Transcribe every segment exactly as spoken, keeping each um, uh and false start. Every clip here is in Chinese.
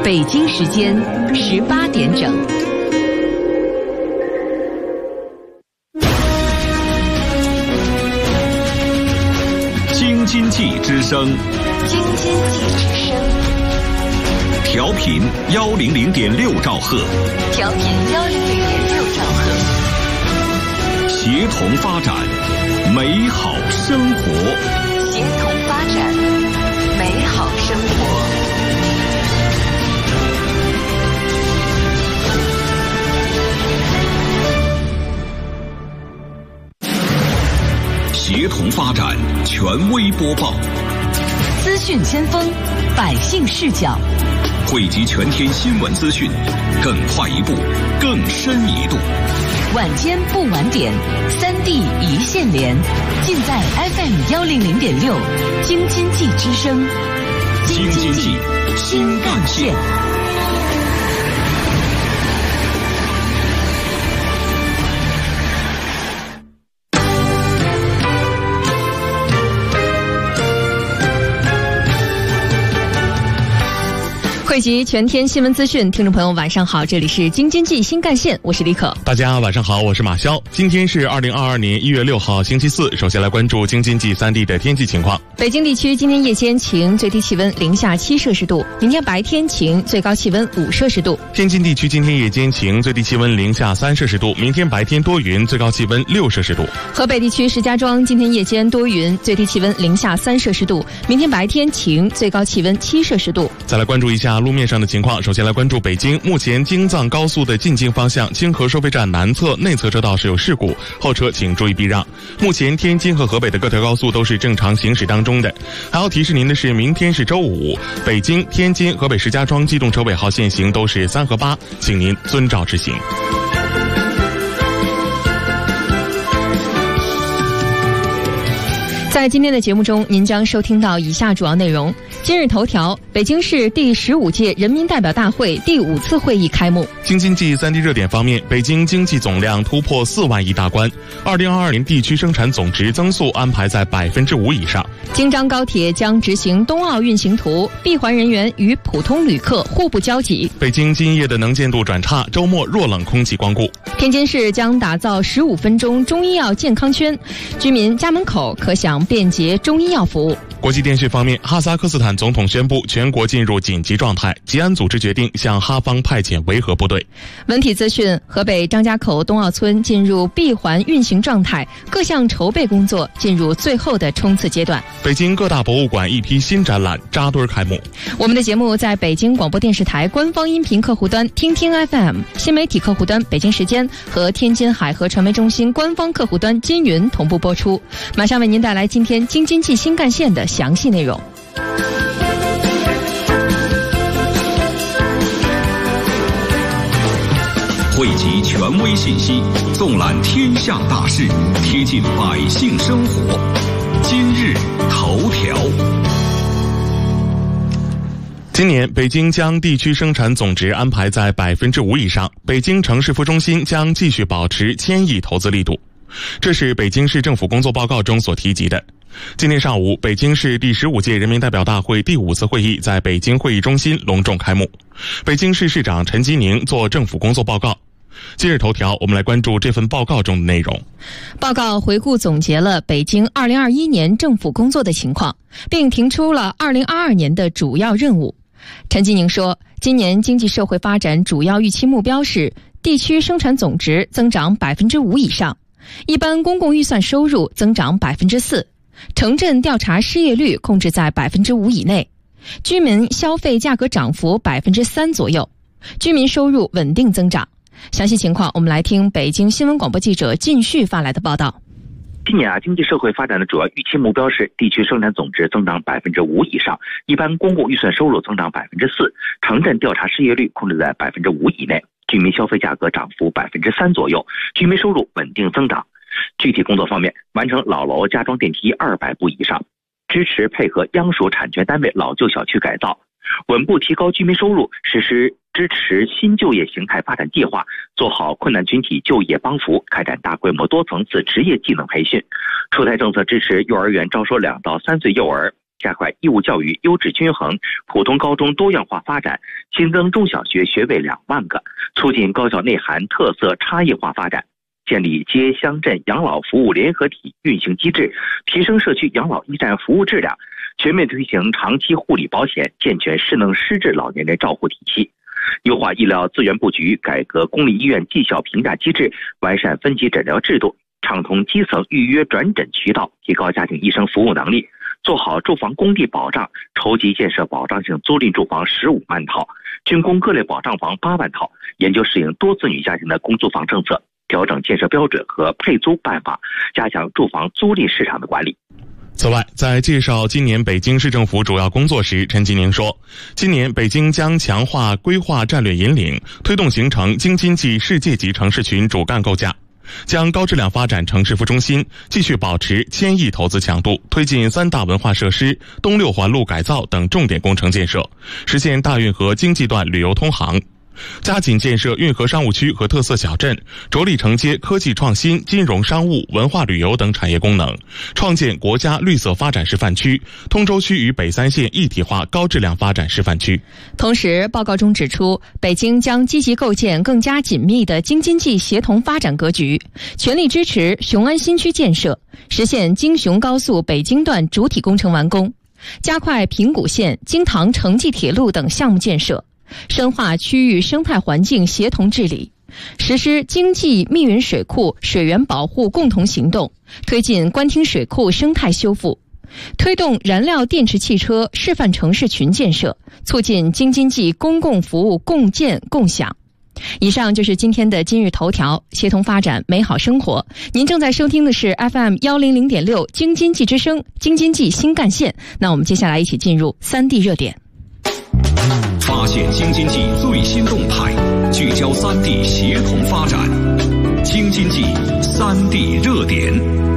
北京时间十八点整。 京津冀之声， 京津冀之声， 调频幺零零点六兆赫， 调频幺零零点六兆赫， 协同发展，美好生活， 协同发展，美好生活。 协同发展，权威播报， 资讯先锋，百姓视角， 汇集全天新闻资讯，更快一步，更深一度。 晚间不晚点，三地一线连，尽在 F M 幺零零点六，京津冀之声， 京津冀新干线。 汇集全天新闻资讯，听众朋友晚上好，这里是京津冀新干线，我是李可。 大家晚上好，我是马潇。今天是二零二二年一月六号星期四，首先来关注京津冀三地的天气情况。 北京地区今天夜间晴，最低气温零下七摄氏度；明天白天晴，最高气温五摄氏度。 天津地区今天夜间晴，最低气温零下三摄氏度；明天白天多云，最高气温六摄氏度。 河北地区石家庄今天夜间多云，最低气温零下三摄氏度；明天白天晴，最高气温七摄氏度。 再来关注一下路面上的情况，首先来关注北京。目前京藏高速的进京方向清河收费站南侧内侧车道是有事故，后车请注意避让。目前天津和河北的各条高速都是正常行驶当中的。还要提示您的是，明天是周五，北京、天津、河北石家庄机动车尾号限行都是三和八，请您遵照执行。 在今天的节目中，您将收听到以下主要内容。今日头条：北京市第十五届人民代表大会第五次会议开幕。 京津冀三地热点方面，北京经济总量突破四万亿大关，二零二二年地区生产总值增速安排在百分之五以上。 京张高铁将执行冬奥运行图，闭环人员与普通旅客互不交集。 北京今夜的能见度转差，周末弱冷空气光顾。 天津市将打造十五分钟中医药健康圈，居民家门口可享便捷中医药服务。 国际电视方面，哈萨克斯坦总统宣布全国进入紧急状态，吉安组织决定向哈方派遣维和部队。 文体资讯：河北张家口冬奥村进入闭环运行状态，各项筹备工作进入最后的冲刺阶段。 北京各大博物馆一批新展览扎堆开幕。 我们的节目在北京广播电视台官方音频客户端听听 F M、 新媒体客户端北京时间和天津海河传媒中心官方客户端金云同步播出。马上为您带来今天京津冀新干线的详细内容。 汇集权威信息，纵览天下大事，贴近百姓生活。今日头条。 今年北京将地区生产总值安排在百分之五以上，北京城市副中心将继续保持千亿投资力度。这是北京市政府工作报告中所提及的。今天上午，北京市第十五届人民代表大会第五次会议在北京会议中心隆重开幕。北京市市长陈吉宁作政府工作报告。今日头条，我们来关注这份报告中的内容。 报告回顾总结了北京二零二一年政府工作的情况，并提出了二零二二年的主要任务。陈吉宁说，今年经济社会发展主要预期目标是地区生产总值增长百分之五以上，一般公共预算收入增长百分之四，城镇调查失业率控制在百分之五以内，居民消费价格涨幅百分之三左右，居民收入稳定增长。详细情况，我们来听北京新闻广播记者靳旭发来的报道。 今年啊，经济社会发展的主要预期目标是地区生产总值增长百分之五以上，一般公共预算收入增长百分之四，城镇调查失业率控制在百分之五以内，居民消费价格涨幅百分之三左右，居民收入稳定增长。具体工作方面，完成老楼加装电梯二百部以上，支持配合央属产权单位老旧小区改造，稳步提高居民收入，实施支持新就业形态发展计划，做好困难群体就业帮扶，开展大规模多层次职业技能培训。出台政策支持幼儿园招收两到三岁幼儿， 加快义务教育优质均衡、普通高中多样化发展，新增中小学学位两万个，促进高校内涵特色差异化发展，建立街乡镇养老服务联合体运行机制，提升社区养老驿站服务质量，全面推行长期护理保险，健全失能失智老年人照护体系，优化医疗资源布局，改革公立医院绩效评价机制，完善分级诊疗制度，畅通基层预约转诊渠道，提高家庭医生服务能力，做好住房供地保障，筹集建设保障性租赁住房十五万套，竣工各类保障房八万套，研究适应多子女家庭的公租房政策，调整建设标准和配租办法，加强住房租赁市场的管理。 此外，在介绍今年北京市政府主要工作时，陈吉宁说，今年北京将强化规划战略引领，推动形成京津冀世界级城市群主干构架，将高质量发展城市副中心，继续保持千亿投资强度，推进三大文化设施、东六环路改造等重点工程建设，实现大运河经济段旅游通航，加紧建设运河商务区和特色小镇，着力承接科技创新、金融商务、文化旅游等产业功能，创建国家绿色发展示范区，通州区与北三县一体化高质量发展示范区。 同时，报告中指出，北京将积极构建更加紧密的京津冀协同发展格局，全力支持雄安新区建设，实现京雄高速北京段主体工程完工，加快平谷线、京唐城际铁路等项目建设，深化区域生态环境协同治理，实施经济密云水库水源保护共同行动，推进官厅水库生态修复，推动燃料电池汽车示范城市群建设，促进京津冀公共服务共建共享。以上就是今天的今日头条，协同发展美好生活。您正在收听的是 F M 一零零点六京津冀之声，京津冀新干线。那我们接下来一起进入三 D 热点。 发现京津冀最新动态，聚焦三地协同发展。京津冀三地热点。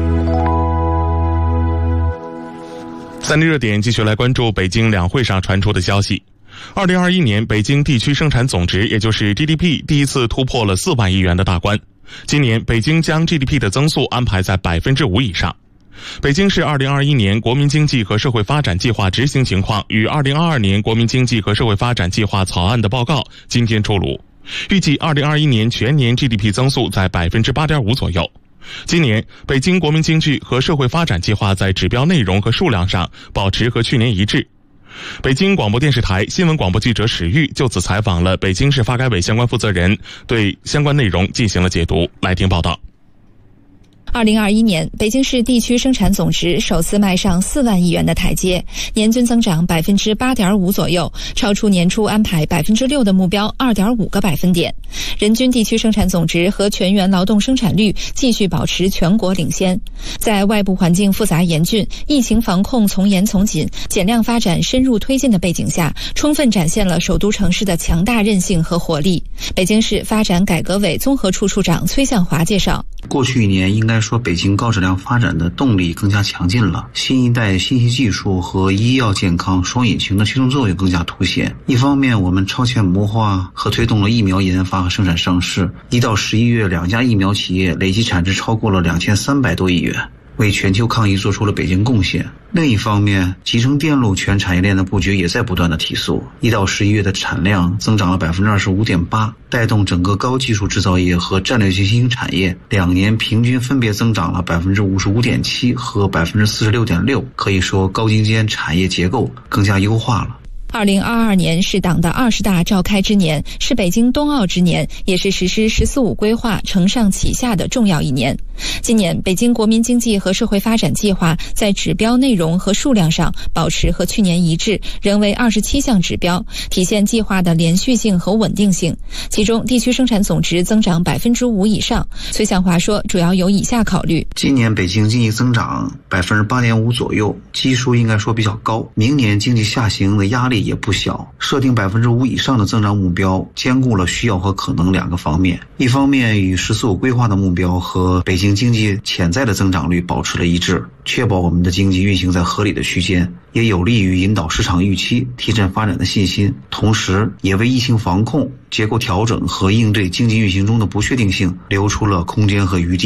三 D 热点继续来关注北京两会上传出的消息。二零二一年，北京地区生产总值，也就是 G D P 第一次突破了四万亿元的大关。今年，北京将 G D P 的增速安排在百分之五以上。北京市二零二一年国民经济和社会发展计划执行情况与二零二二年国民经济和社会发展计划草案的报告今天出炉，预计二零二一年全年 G D P 增速在百分之八点五左右。今年，北京国民经济和社会发展计划在指标内容和数量上保持和去年一致。北京广播电视台新闻广播记者史玉就此采访了北京市发改委相关负责人，对相关内容进行了解读。来听报道。 二零二一年，北京市地区生产总值首次迈上四万亿元的台阶，年均增长百分之八点五左右，超出年初安排百分之六的目标二点五个百分点。人均地区生产总值和全员劳动生产率继续保持全国领先。在外部环境复杂严峻、疫情防控从严从紧、减量发展深入推进的背景下，充分展现了首都城市的强大韧性和活力。北京市发展改革委综合处处长崔向华介绍， 过去一年应该说北京高质量发展的动力更加强劲了，新一代信息技术和医药健康双引擎的驱动作用更加凸显。一方面，我们超前模化和推动了疫苗研发和生产上市，一到十一月，两家疫苗企业累计产值超过了两千三百多亿元，为全球抗疫做出了北京贡献。另一方面，集成电路全产业链的布局也在不断的提速，一到十一月的产量增长了百分之二十五点八，带动整个高技术制造业和战略性新兴产业两年平均分别增长了百分之五十五点七和百分之四十六点六，可以说高精尖产业结构更加优化了。 二零二二年是党的二十大召开之年，是北京冬奥之年，也是实施“十四五”规划承上启下的重要一年。今年，北京国民经济和社会发展计划在指标内容和数量上保持和去年一致，仍为二十七项指标，体现计划的连续性和稳定性。其中，地区生产总值增长百分之五以上。崔向华说，主要有以下考虑： 今年北京经济增长百分之八点五左右，基数应该说比较高。明年经济下行的压力也不小，设定百分之五以上的增长目标，兼顾了需要和可能两个方面。一方面与“十四五”规划的目标和北京经济潜在的增长率保持了一致，确保我们的经济运行在合理的区间，也有利于引导市场预期，提振发展的信心，同时也为疫情防控、结构调整和应对经济运行中的不确定性留出了空间和余地。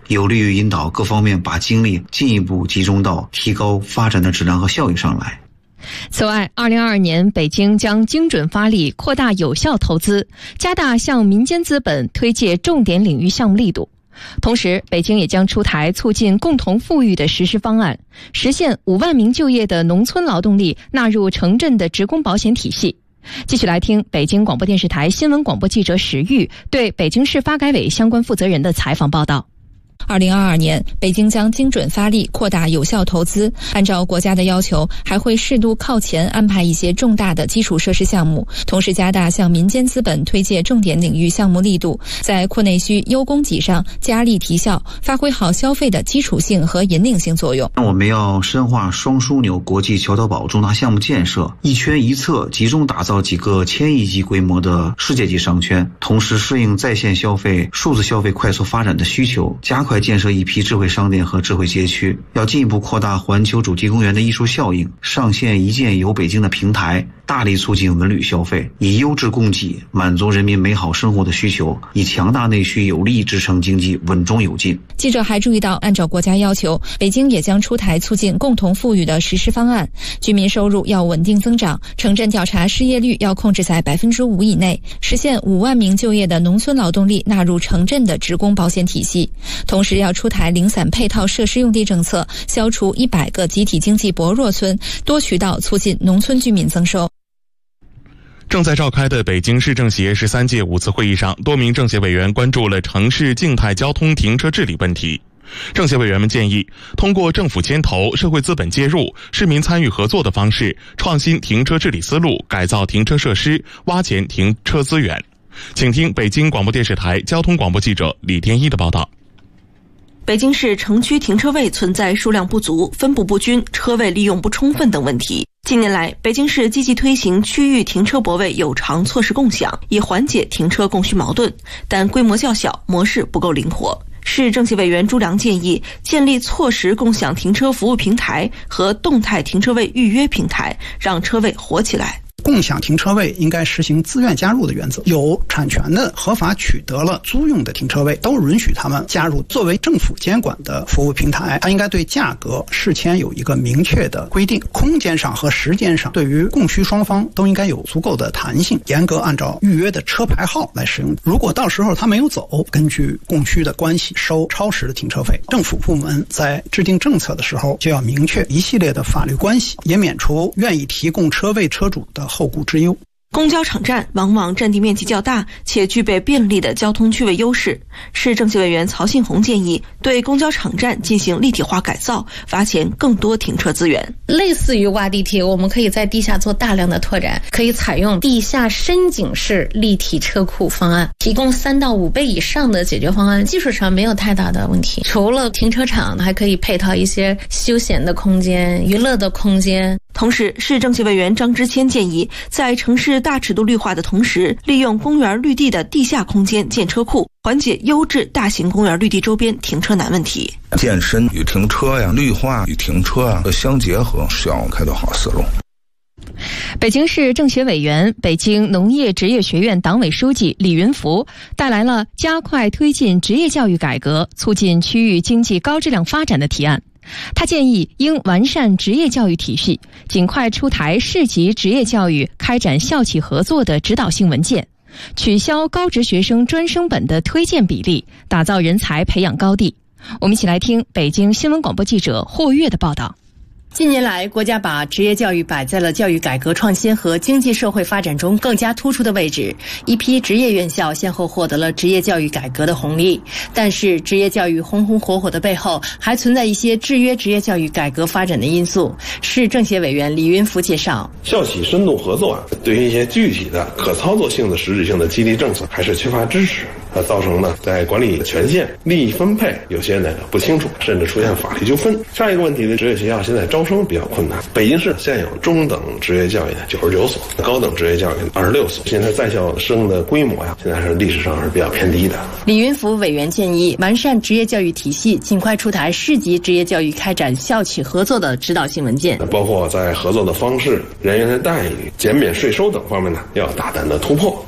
有利于引导各方面把精力进一步集中到提高发展的质量和效益上来。 此外，二零二二年北京将精准发力，扩大有效投资，加大向民间资本推介重点领域项目力度。同时，北京也将出台促进共同富裕的实施方案，实现五万名就业的农村劳动力纳入城镇的职工保险体系。继续来听北京广播电视台新闻广播记者史玉对北京市发改委相关负责人的采访报道。 二零二二年，北京将精准发力，扩大有效投资。按照国家的要求，还会适度靠前安排一些重大的基础设施项目，同时加大向民间资本推介重点领域项目力度，在扩内需、优供给上加力提效，发挥好消费的基础性和引领性作用。 我们要深化双枢纽国际桥头堡重大项目建设，一圈一策，集中打造几个千亿级规模的世界级商圈，同时适应在线消费、数字消费快速发展的需求，加快建设一批智慧商店和智慧街区，要进一步扩大环球主题公园的艺术效应，上线一键游北京的平台，大力促进文旅消费，以优质供给满足人民美好生活的需求，以强大内需有力支撑经济稳中有进。 记者还注意到，按照国家要求，北京也将出台促进共同富裕的实施方案，居民收入要稳定增长，城镇调查失业率要控制在百分之五以内，实现五万名就业的农村劳动力纳入城镇的职工保险体系。同时要出台零散配套设施用地政策，消除一百个集体经济薄弱村，多渠道促进农村居民增收。 正在召开的北京市政协十三届五次会议上，多名政协委员关注了城市静态交通停车治理问题。政协委员们建议，通过政府牵头、社会资本介入、市民参与合作的方式，创新停车治理思路，改造停车设施，挖潜停车资源。请听北京广播电视台交通广播记者李天一的报道。 北京市城区停车位存在数量不足、分布不均、车位利用不充分等问题。近年来，北京市积极推行区域停车泊位有偿措施共享，以缓解停车供需矛盾，但规模较小，模式不够灵活。市政协委员朱良建议建立错时共享停车服务平台和动态停车位预约平台，让车位活起来。 共享停车位应该实行自愿加入的原则，有产权的、合法取得了租用的停车位都允许他们加入。作为政府监管的服务平台，它应该对价格事先有一个明确的规定，空间上和时间上对于供需双方都应该有足够的弹性，严格按照预约的车牌号来使用。如果到时候他没有走，根据供需的关系收超时的停车费。政府部门在制定政策的时候就要明确一系列的法律关系，也免除愿意提供车位车主的后顾之忧。 公交场站往往占地面积较大，且具备便利的交通区位优势。市政协委员曹信红建议，对公交场站进行立体化改造，挖潜更多停车资源。 类似于挖地铁，我们可以在地下做大量的拓展，可以采用地下深井式立体车库方案，提供三到五倍以上的解决方案，技术上没有太大的问题。除了停车场，还可以配套一些休闲的空间、娱乐的空间。 同时，市政协委员张之谦建议，在城市大尺度绿化的同时，利用公园绿地的地下空间建车库，缓解优质大型公园绿地周边停车难问题。 健身与停车呀，绿化与停车啊相结合，是要开拓好思路。 北京市政协委员、北京农业职业学院党委书记李云福带来了加快推进职业教育改革、促进区域经济高质量发展的提案。他建议应完善职业教育体系，尽快出台市级职业教育开展校企合作的指导性文件，取消高职学生专升本的推荐比例，打造人才培养高地。我们一起来听北京新闻广播记者霍月的报道。 近年来，国家把职业教育摆在了教育改革创新和经济社会发展中更加突出的位置，一批职业院校先后获得了职业教育改革的红利。但是，职业教育红红火火的背后，还存在一些制约职业教育改革发展的因素。市政协委员李云福介绍， 校企深度合作啊，对于一些具体的可操作性的实质性的激励政策还是缺乏支持，啊，造成呢在管理权限、利益分配有些呢不清楚，甚至出现法律纠纷。下一个问题呢，职业学校现在招生比较困难。北京市现有中等职业教育的九十九所，高等职业教育二十六所。现在在校生的规模呀，现在是历史上是比较偏低的。 李云福委员建议完善职业教育体系，尽快出台市级职业教育开展校企合作的指导性文件， 包括在合作的方式、人员的待遇、减免税收等方面呢，要大胆的突破。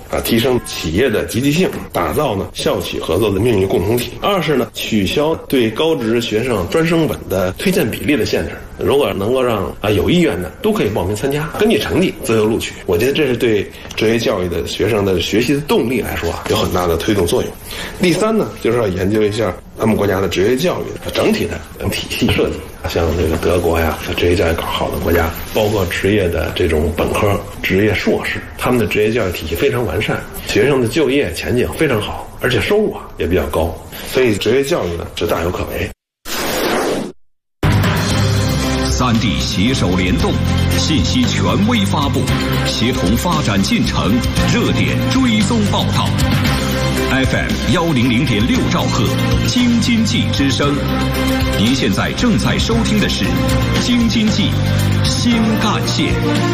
啊，提升企业的积极性，打造呢校企合作的命运共同体。二是呢，取消对高职学生专升本的推荐比例的限制。如果能够让啊有意愿的都可以报名参加，根据成绩自由录取，我觉得这是对职业教育的学生的学习的动力来说啊，有很大的推动作用。第三呢，就是要研究一下咱们国家的职业教育的整体的体系设计，像这个德国呀，职业教育搞好的国家，包括职业的这种本科、职业硕士，他们的职业教育体系非常完善，学生的就业前景非常好，而且收入啊也比较高，所以职业教育呢是大有可为。 三地携手联动，信息权威发布，协同发展进程，热点追踪报道。F M 幺零零点六兆赫，京津冀之声。您现在正在收听的是京津冀新干线。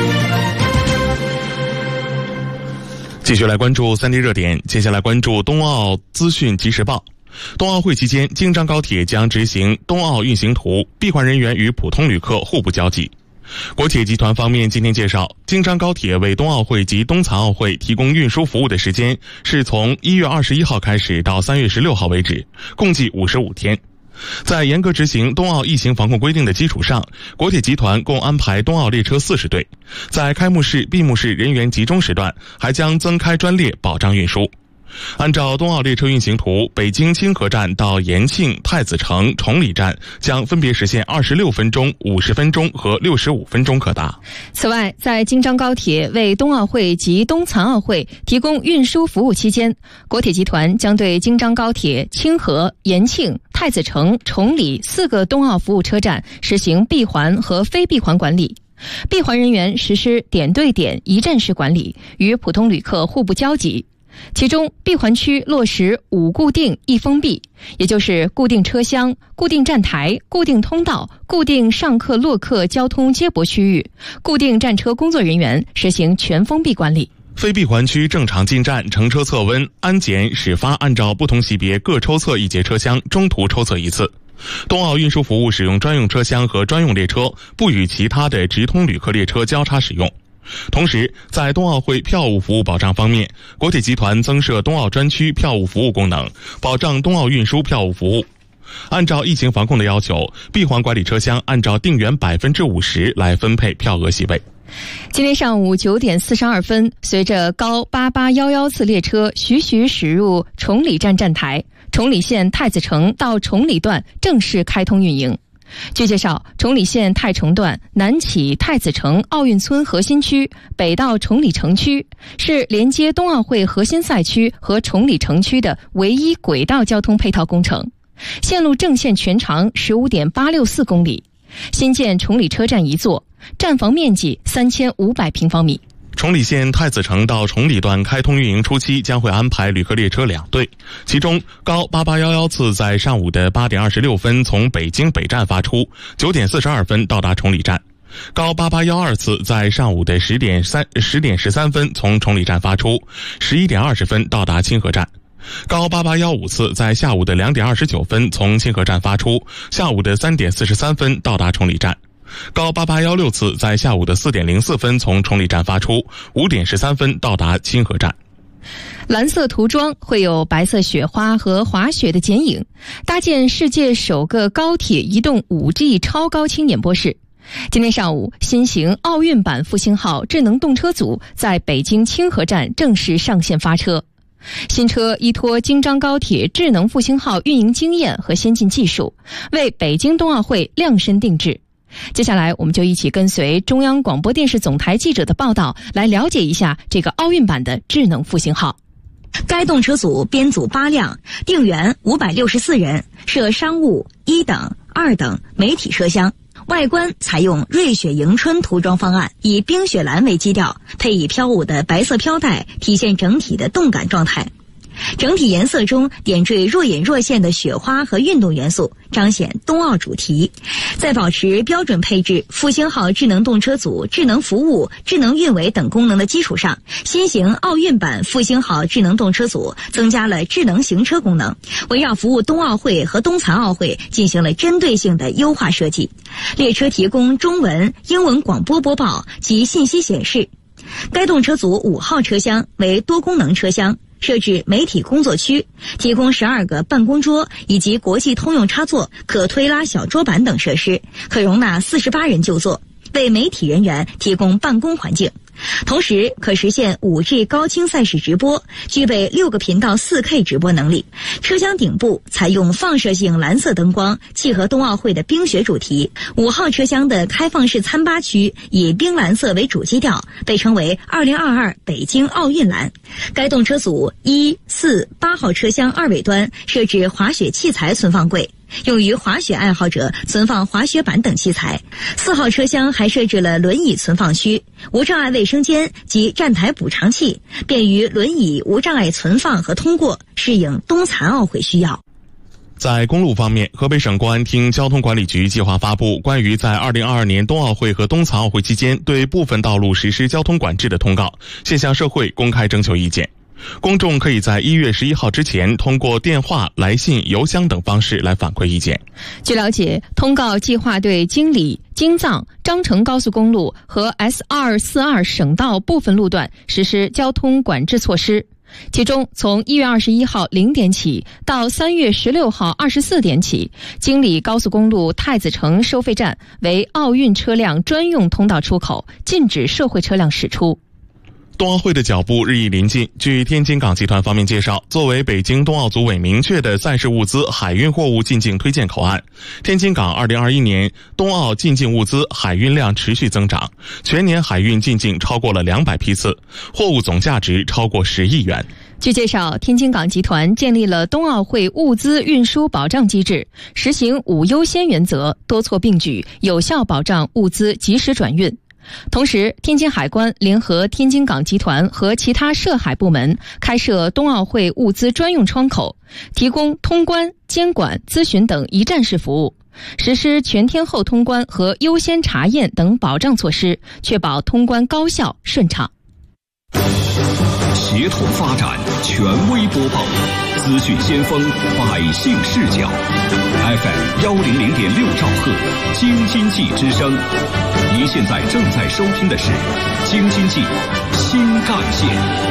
继续来关注三地热点，接下来关注冬奥资讯即时报。冬奥会期间，京张高铁将执行冬奥运行图，闭环人员与普通旅客互不交集。国铁集团方面今天介绍，京张高铁为冬奥会及冬残奥会提供运输服务的时间是从一月二十一号开始到三月十六号为止，共计五十五天。在严格执行冬奥疫情防控规定的基础上，国铁集团共安排冬奥列车四十对，在开幕式、闭幕式人员集中时段，还将增开专列保障运输。按照冬奥列车运行图，北京清河站到延庆、太子城、崇礼站将分别实现二十六分钟、五十分钟和六十五分钟可达。 此外，在京张高铁为冬奥会及冬残奥会提供运输服务期间，国铁集团将对京张高铁清河、延庆、太子城、崇礼四个冬奥服务车站实行闭环和非闭环管理。闭环人员实施点对点一站式管理，与普通旅客互不交集。其中，闭环区落实五固定一封闭，也就是固定车厢、固定站台、固定通道、固定上客落客交通接驳区域、固定站车工作人员实行全封闭管理。 非闭环区正常进站、乘车测温、安检、始发按照不同级别各抽测一节车厢，中途抽测一次。冬奥运输服务使用专用车厢和专用列车，不与其他的直通旅客列车交叉使用。同时，在冬奥会票务服务保障方面，国铁集团增设冬奥专区票务服务功能，保障冬奥运输票务服务。按照疫情防控的要求，闭环管理车厢按照定员百分之五十来分配票额席位。 今天上午九点四十二分，随着高八八一一次列车徐徐驶入崇礼站站台，崇礼线太子城到崇礼段正式开通运营。据介绍，崇礼线太崇段南起太子城奥运村核心区，北到崇礼城区，是连接冬奥会核心赛区和崇礼城区的唯一轨道交通配套工程。线路正线全长 十五点八六四公里，新建崇礼车站一座，站房面积三千五百平方米。 崇礼线太子城到崇礼段开通运营初期将会安排旅客列车两对，其中高八八一一次在上午的八点二十六分从北京北站发出，九点四十二分到达崇礼站；高八八一二次在上午的十点三十点十三分从崇礼站发出，十一点二十分到达清河站；高八八一五次在下午的两点二十九分从清河站发出，下午的三点四十三分到达崇礼站。高八八一六次在下午的四点零四分从崇礼站发出，五点十三分到达清河站。蓝色涂装会有白色雪花和滑雪的剪影，搭建世界首个高铁移动 五 G 超高清演播室。今天上午，新型奥运版复兴号智能动车组在北京清河站正式上线发车。新车依托京张高铁智能复兴号运营经验和先进技术，为北京冬奥会量身定制。接下来我们就一起跟随中央广播电视总台记者的报道，来了解一下这个奥运版的智能复兴号。 该动车组编组八辆，定员五百六十四人，设商务、一等、二等、媒体车厢。外观采用瑞雪迎春涂装方案，以冰雪蓝为基调，配以飘舞的白色飘带，体现整体的动感状态。整体颜色中点缀若隐若现的雪花和运动元素，彰显冬奥主题。在保持标准配置、复兴号智能动车组、智能服务、智能运维等功能的基础上，新型奥运版复兴号智能动车组增加了智能行车功能，围绕服务冬奥会和冬残奥会进行了针对性的优化设计。列车提供中文、英文广播播报及信息显示。 该动车组五号车厢为多功能车厢，设置媒体工作区，提供十二个办公桌以及国际通用插座、可推拉小桌板等设施，可容纳四十八人就坐，为媒体人员提供办公环境。同时可实现 五 G 高清赛事直播，具备六个频道 四 K 直播能力。车厢顶部采用放射性蓝色灯光，契合冬奥会的冰雪主题。五号车厢的开放式餐吧区以冰蓝色为主基调，被称为二零二二北京奥运蓝。该动车组一、四、八号车厢二尾端设置滑雪器材存放柜，用于滑雪爱好者存放滑雪板等器材。四号车厢还设置了轮椅存放区、无障碍卫生间及站台补偿器，便于轮椅无障碍存放和通过，适应冬残奥会需要。 在公路方面，河北省公安厅交通管理局计划发布关于在二零二二年冬奥会和冬残奥会期间对部分道路实施交通管制的通告，现向社会公开征求意见。公众可以在一月十一号之前通过电话、来信、邮箱等方式来反馈意见。 据了解，通告计划对京礼、京藏、章程高速公路和 S 二四二 省道部分路段实施交通管制措施。其中，从一月二十一号零点起到三月十六号二十四点起，京礼高速公路太子城收费站为奥运车辆专用通道出口，禁止社会车辆驶出。 冬奥会的脚步日益临近。据天津港集团方面介绍，作为北京冬奥组委明确的赛事物资海运货物进境推荐口岸，天津港二零二一年冬奥进境物资海运量持续增长，全年海运进境超过了两百批次，货物总价值超过十亿元。 据介绍，天津港集团建立了冬奥会物资运输保障机制，实行五优先原则，多措并举，有效保障物资及时转运。同时，天津海关联合天津港集团和其他涉海部门开设冬奥会物资专用窗口，提供通关、监管、咨询等一站式服务，实施全天候通关和优先查验等保障措施，确保通关高效顺畅。 协同发展，权威播报，资讯先锋，百姓视角。F M 幺零零点六兆赫，京津冀之声。您现在正在收听的是京津冀新干线。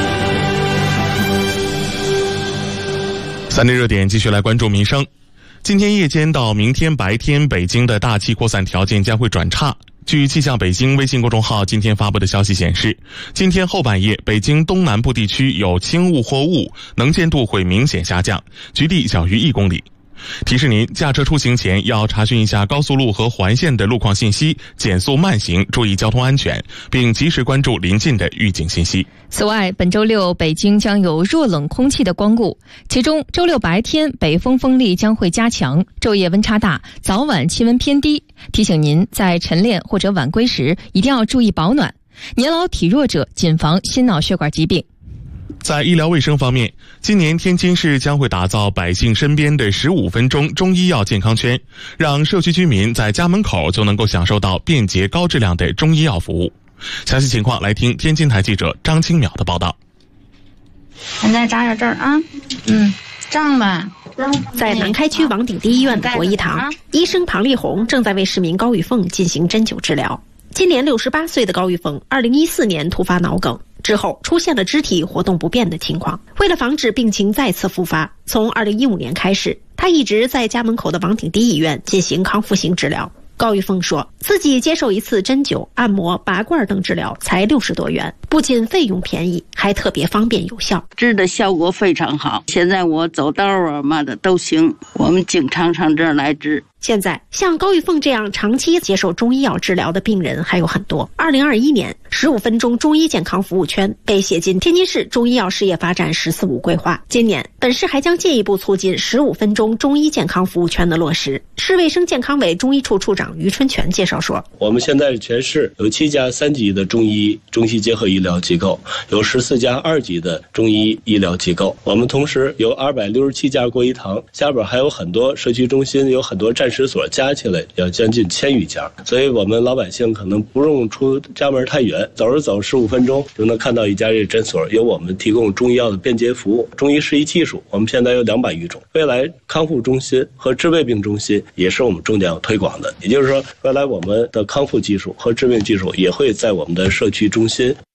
三点热点继续来关注民生。今天夜间到明天白天，北京的大气扩散条件将会转差。据气象北京微信公众号今天发布的消息显示，今天后半夜北京东南部地区有轻雾或雾，能见度会明显下降，局地小于一公里。提示您驾车出行前要查询一下高速路和环线的路况信息，减速慢行，注意交通安全，并及时关注临近的预警信息。 此外，本周六北京将有弱冷空气的光顾，其中周六白天北风风力将会加强，昼夜温差大，早晚气温偏低。提醒您在晨练或者晚归时一定要注意保暖，年老体弱者谨防心脑血管疾病。 在医疗卫生方面，今年天津市将会打造百姓身边的十五分钟中医药健康圈，让社区居民在家门口就能够享受到便捷高质量的中医药服务。详细情况来听天津台记者张清淼的报道。 现在扎下这儿啊，嗯，胀吧。 在南开区王鼎第医院的博医堂，医生唐丽红正在为市民高玉凤进行针灸治疗。今年六十八岁的高玉凤，二零一四年突发脑梗之后，出现了肢体活动不便的情况。为了防止病情再次复发，从二零一五年开始，他一直在家门口的王鼎第医院进行康复型治疗。高玉凤说，自己接受一次针灸、按摩、拔罐等治疗才六十多元，不仅费用便宜，还特别方便有效， 治的效果非常好。现在我走道啊嘛的都行，我们经常上这儿来治。 现在像高玉凤这样长期接受中医药治疗的病人还有很多。二零二一年，十五分钟中医健康服务圈被写进天津市中医药事业发展“十四五”规划。今年，本市还将进一步促进十五分钟中医健康服务圈的落实。市卫生健康委中医处处长于春全介绍说， 我们现在全市有七家三级的中医中西结合医疗机构，有十四家二级的中医医疗机构。我们同时有二百六十七家国医堂，下边还有很多社区中心，有很多战时所，加起来要将近千余家。所以我们老百姓可能不用出家门太远，走着走十五分钟就能看到一家这诊所，有我们提供中医药的便捷服务。中医适宜技术我们现在有两百余种，未来康复中心和治胃病中心也是我们重点要推广的。也就是说，未来我们的康复技术和治病技术也会在我们的社区中心。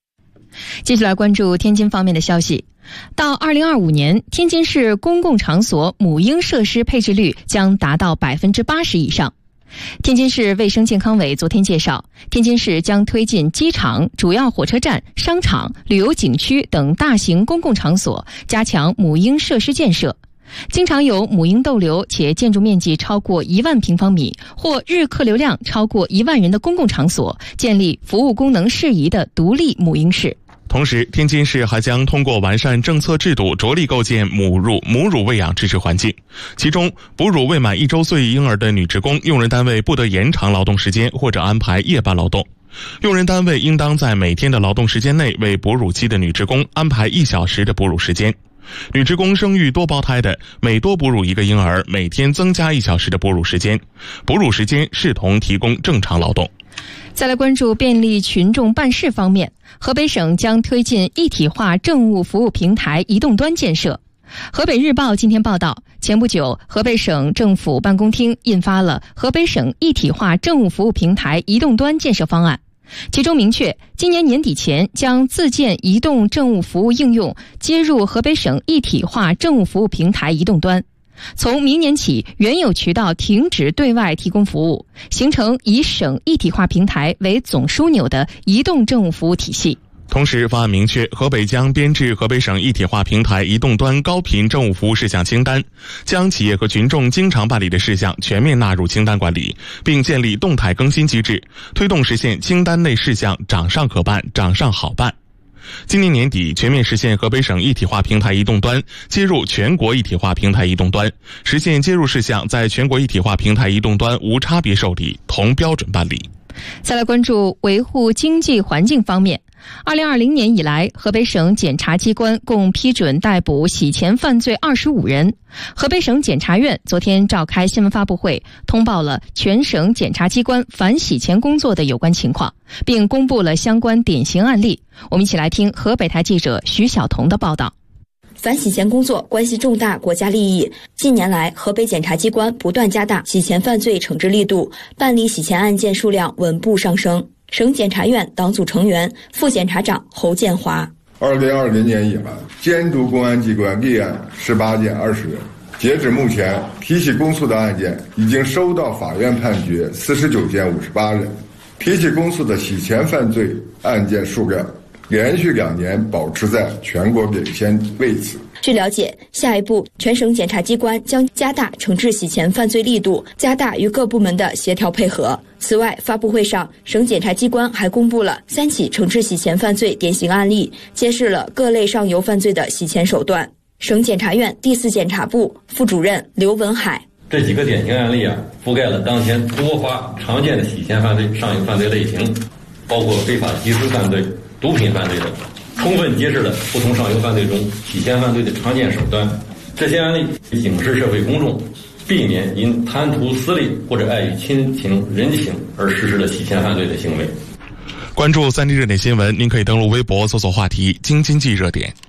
继续来关注天津方面的消息。到二零二五年，天津市公共场所母婴设施配置率将达到百分之八十以上。天津市卫生健康委昨天介绍，天津市将推进机场、主要火车站、商场、旅游景区等大型公共场所加强母婴设施建设。经常有母婴逗留且建筑面积超过一万平方米或日客流量超过一万人的公共场所，建立服务功能适宜的独立母婴室。 同时，天津市还将通过完善政策制度，着力构建母乳母乳喂养支持环境。其中，哺乳未满一周岁婴儿的女职工，用人单位不得延长劳动时间或者安排夜班劳动。用人单位应当在每天的劳动时间内为哺乳期的女职工安排一小时的哺乳时间。女职工生育多胞胎的，每多哺乳一个婴儿，每天增加一小时的哺乳时间，哺乳时间视同提供正常劳动。 再来关注便利群众办事方面，河北省将推进一体化政务服务平台移动端建设。河北日报今天报道，前不久，河北省政府办公厅印发了河北省一体化政务服务平台移动端建设方案，其中明确，今年年底前将自建移动政务服务应用接入河北省一体化政务服务平台移动端。从明年起，原有渠道停止对外提供服务，形成以省一体化平台为总枢纽的移动政务服务体系。 同时，方案明确，河北将编制河北省一体化平台移动端高频政务服务事项清单，将企业和群众经常办理的事项全面纳入清单管理，并建立动态更新机制，推动实现清单内事项掌上可办、掌上好办。今年年底全面实现河北省一体化平台移动端接入全国一体化平台移动端，实现接入事项在全国一体化平台移动端无差别受理，同标准办理。 再来关注维护经济环境方面。二零二零年以来，河北省检察机关共批准逮捕洗钱犯罪二十五人。河北省检察院昨天召开新闻发布会，通报了全省检察机关反洗钱工作的有关情况，并公布了相关典型案例。我们一起来听河北台记者徐晓彤的报道。 反洗钱工作关系重大国家利益，近年来，河北检察机关不断加大洗钱犯罪惩治力度，办理洗钱案件数量稳步上升。省检察院党组成员、副检察长侯建华： 二零二零年以来，监督公安机关立案十八件二十人，截止目前，提起公诉的案件已经收到法院判决四十九件五十八人，提起公诉的洗钱犯罪案件数量连续两年保持在全国领先位置。 据了解，下一步全省检察机关将加大惩治洗钱犯罪力度，加大与各部门的协调配合。此外，发布会上，省检察机关还公布了三起惩治洗钱犯罪典型案例，揭示了各类上游犯罪的洗钱手段。省检察院第四检察部副主任刘文海： 这几个典型案例啊，覆盖了当前多发常见的洗钱犯罪上游犯罪类型，包括非法集资犯罪、毒品犯罪等，充分揭示了不同上游犯罪中洗钱犯罪的常见手段。这些案例警示社会公众，避免因贪图私利或者碍于亲情人情而实施了洗钱犯罪的行为。 关注三 D 热点新闻，您可以登录微博搜索话题京津冀热点。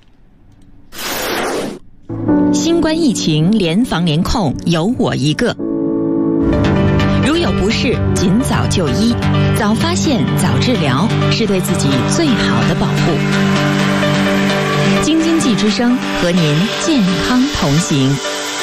新冠疫情联防联控，有我一个。如有不适，尽早就医，早发现早治疗，是对自己最好的保护。京津冀之声和您健康同行。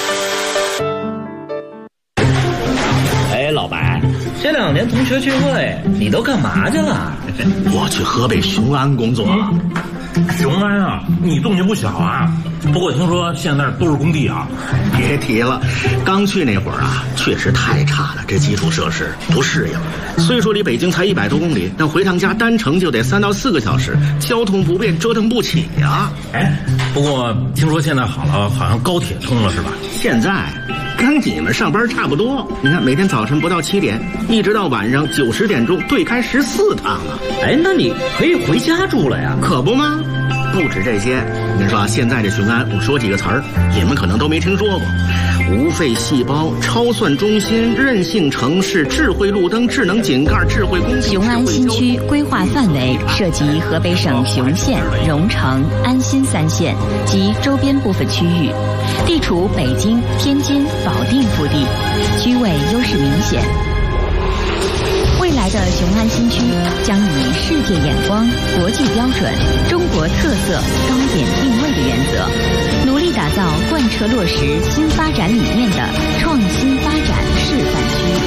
哎，老白，这两年同学聚会你都干嘛去了？ 我去河北雄安工作了。 雄安啊，你动静不小啊。不过听说现在都是工地啊。 别提了，刚去那会儿啊，确实太差了，这基础设施不适应。虽说离北京才一百多公里，但回趟家单程就得三到四个小时，交通不便，折腾不起呀。 哎，不过听说现在好了，好像高铁通了是吧？ 现在跟你们上班差不多。你看，每天早晨不到七点，一直到晚上九十点钟，对开十四趟啊。 哎，那你可以回家住了呀？ 可不吗？不止这些，我跟你说啊，现在这雄安，我说几个词儿，你们可能都没听说过：无废细胞、超算中心、韧性城市、智慧路灯、智能井盖、智慧公雄安新区规划范围涉及河北省雄县、荣成、安新三县及周边部分区域，地处北京、天津、保定腹地，区位优势明显。未来来的雄安新区将以世界眼光、国际标准、中国特色、高点定位的原则，努力打造贯彻落实新发展理念的创新发展示范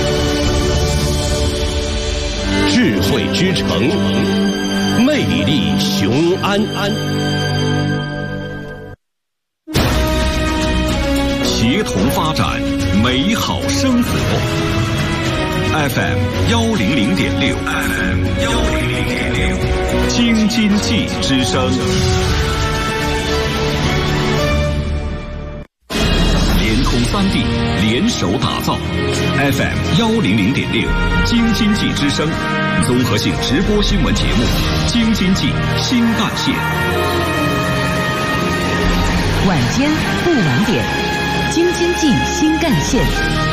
区。智慧之城，魅力雄安。 协同发展，美好生活。F M 幺零零点六 ，F M 幺零零点六，京津冀之声。联通三 D 联手打造 F M 幺零零点六，京津冀之声，综合性直播新闻节目《京津冀新干线》。 晚间不晚点，京津冀新干线。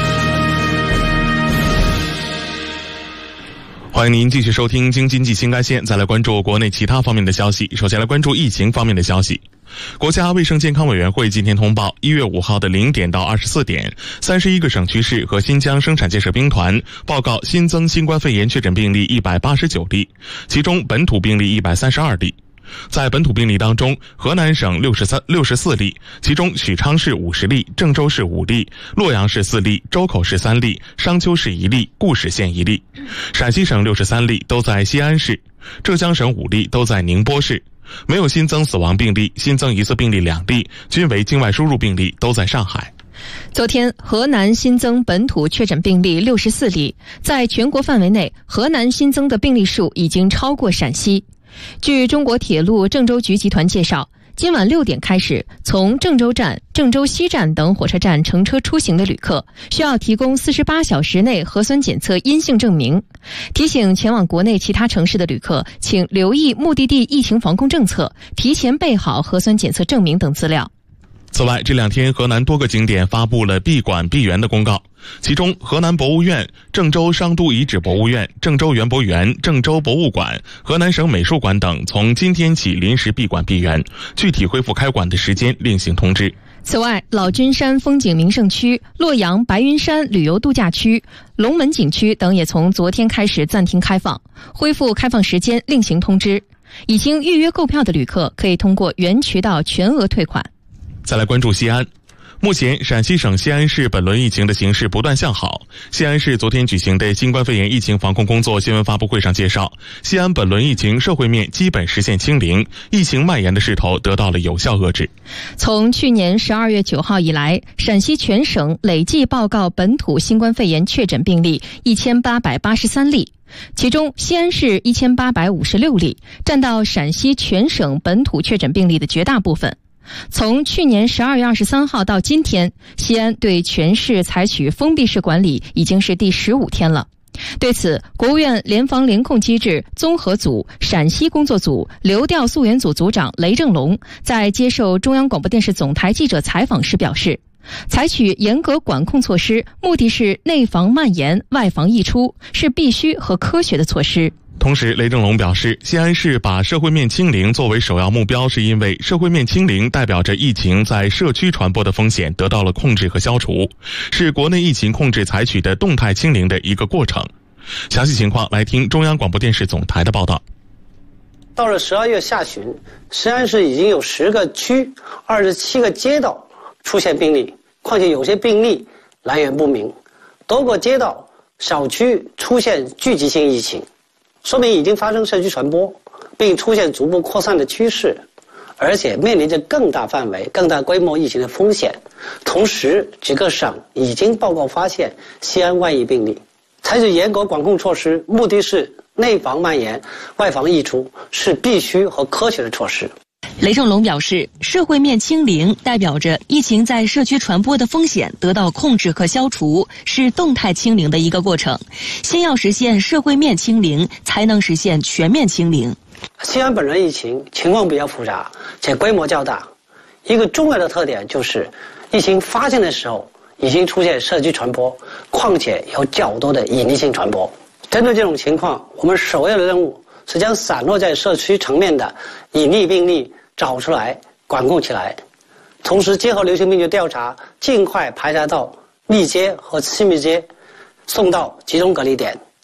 欢迎您继续收听京津冀新干线，再来关注国内其他方面的消息。首先来关注疫情方面的消息。国家卫生健康委员会今天通报，一月五号的零点到二十四点，三十一个省区市和新疆生产建设兵团报告新增新冠肺炎确诊病例一百八十九例，其中本土病例一百三十二例。在本土病例当中，河南省六十三六十四例，其中许昌市五十例，郑州市五例，洛阳市四例，周口市三例，商丘市一例，固始县一例。陕西省六十三例都在西安市，浙江省五例都在宁波市。没有新增死亡病例，新增疑似病例两例，均为境外输入病例，都在上海。 昨天，河南新增本土确诊病例六十四例，在全国范围内，河南新增的病例数已经超过陕西。据中国铁路郑州局集团介绍，今晚六点开始，从郑州站、郑州西站等火车站乘车出行的旅客需要提供四十八小时内核酸检测阴性证明。提醒前往国内其他城市的旅客，请留意目的地疫情防控政策，提前备好核酸检测证明等资料。 此外，这两天河南多个景点发布了闭馆闭园的公告，其中河南博物院、郑州商都遗址博物院、郑州园博园、郑州博物馆、河南省美术馆等从今天起临时闭馆闭园，具体恢复开馆的时间另行通知。 此外，老君山风景名胜区、洛阳白云山旅游度假区、龙门景区等也从昨天开始暂停开放，恢复开放时间另行通知。已经预约购票的旅客可以通过原渠道全额退款。 再来关注西安。目前，陕西省西安市本轮疫情的形势不断向好。西安市昨天举行的新冠肺炎疫情防控工作新闻发布会上介绍，西安本轮疫情社会面基本实现清零，疫情蔓延的势头得到了有效遏制。 从去年十二月九号以来，陕西全省累计报告本土新冠肺炎确诊病例一千八百八十三例。其中西安市一千八百五十六例，占到陕西全省本土确诊病例的绝大部分。从去年十二月二十三号到今天，西安对全市采取封闭式管理已经是第十五天了。对此，国务院联防联控机制综合组陕西工作组流调溯源组组长雷正龙在接受中央广播电视总台记者采访时表示，采取严格管控措施，目的是内防蔓延，外防溢出，是必须和科学的措施。 同时，雷正龙表示，西安市把社会面清零作为首要目标，是因为社会面清零代表着疫情在社区传播的风险得到了控制和消除，是国内疫情控制采取的动态清零的一个过程。详细情况来听中央广播电视总台的报道。 到了十二月下旬，西安市已经有十个区、二十七个街道出现病例，况且有些病例来源不明，多个街道、小区出现聚集性疫情。说明已经发生社区传播，并出现逐步扩散的趋势，而且面临着更大范围、更大规模疫情的风险。同时，几个省已经报告发现西安万亿病例，采取严格管控措施，目的是内防蔓延，外防溢出，是必须和科学的措施。 雷正龙表示，社会面清零代表着疫情在社区传播的风险得到控制和消除，是动态清零的一个过程。先要实现社会面清零，才能实现全面清零。 西安本轮疫情情况比较复杂，且规模较大。一个重要的特点就是，疫情发现的时候已经出现社区传播，况且有较多的隐匿性传播。针对这种情况，我们首要的任务是将散落在社区层面的隐匿病例找出来，管控起来，同时结合流行病学调查，尽快排查到密接和次密接，送到集中隔离点，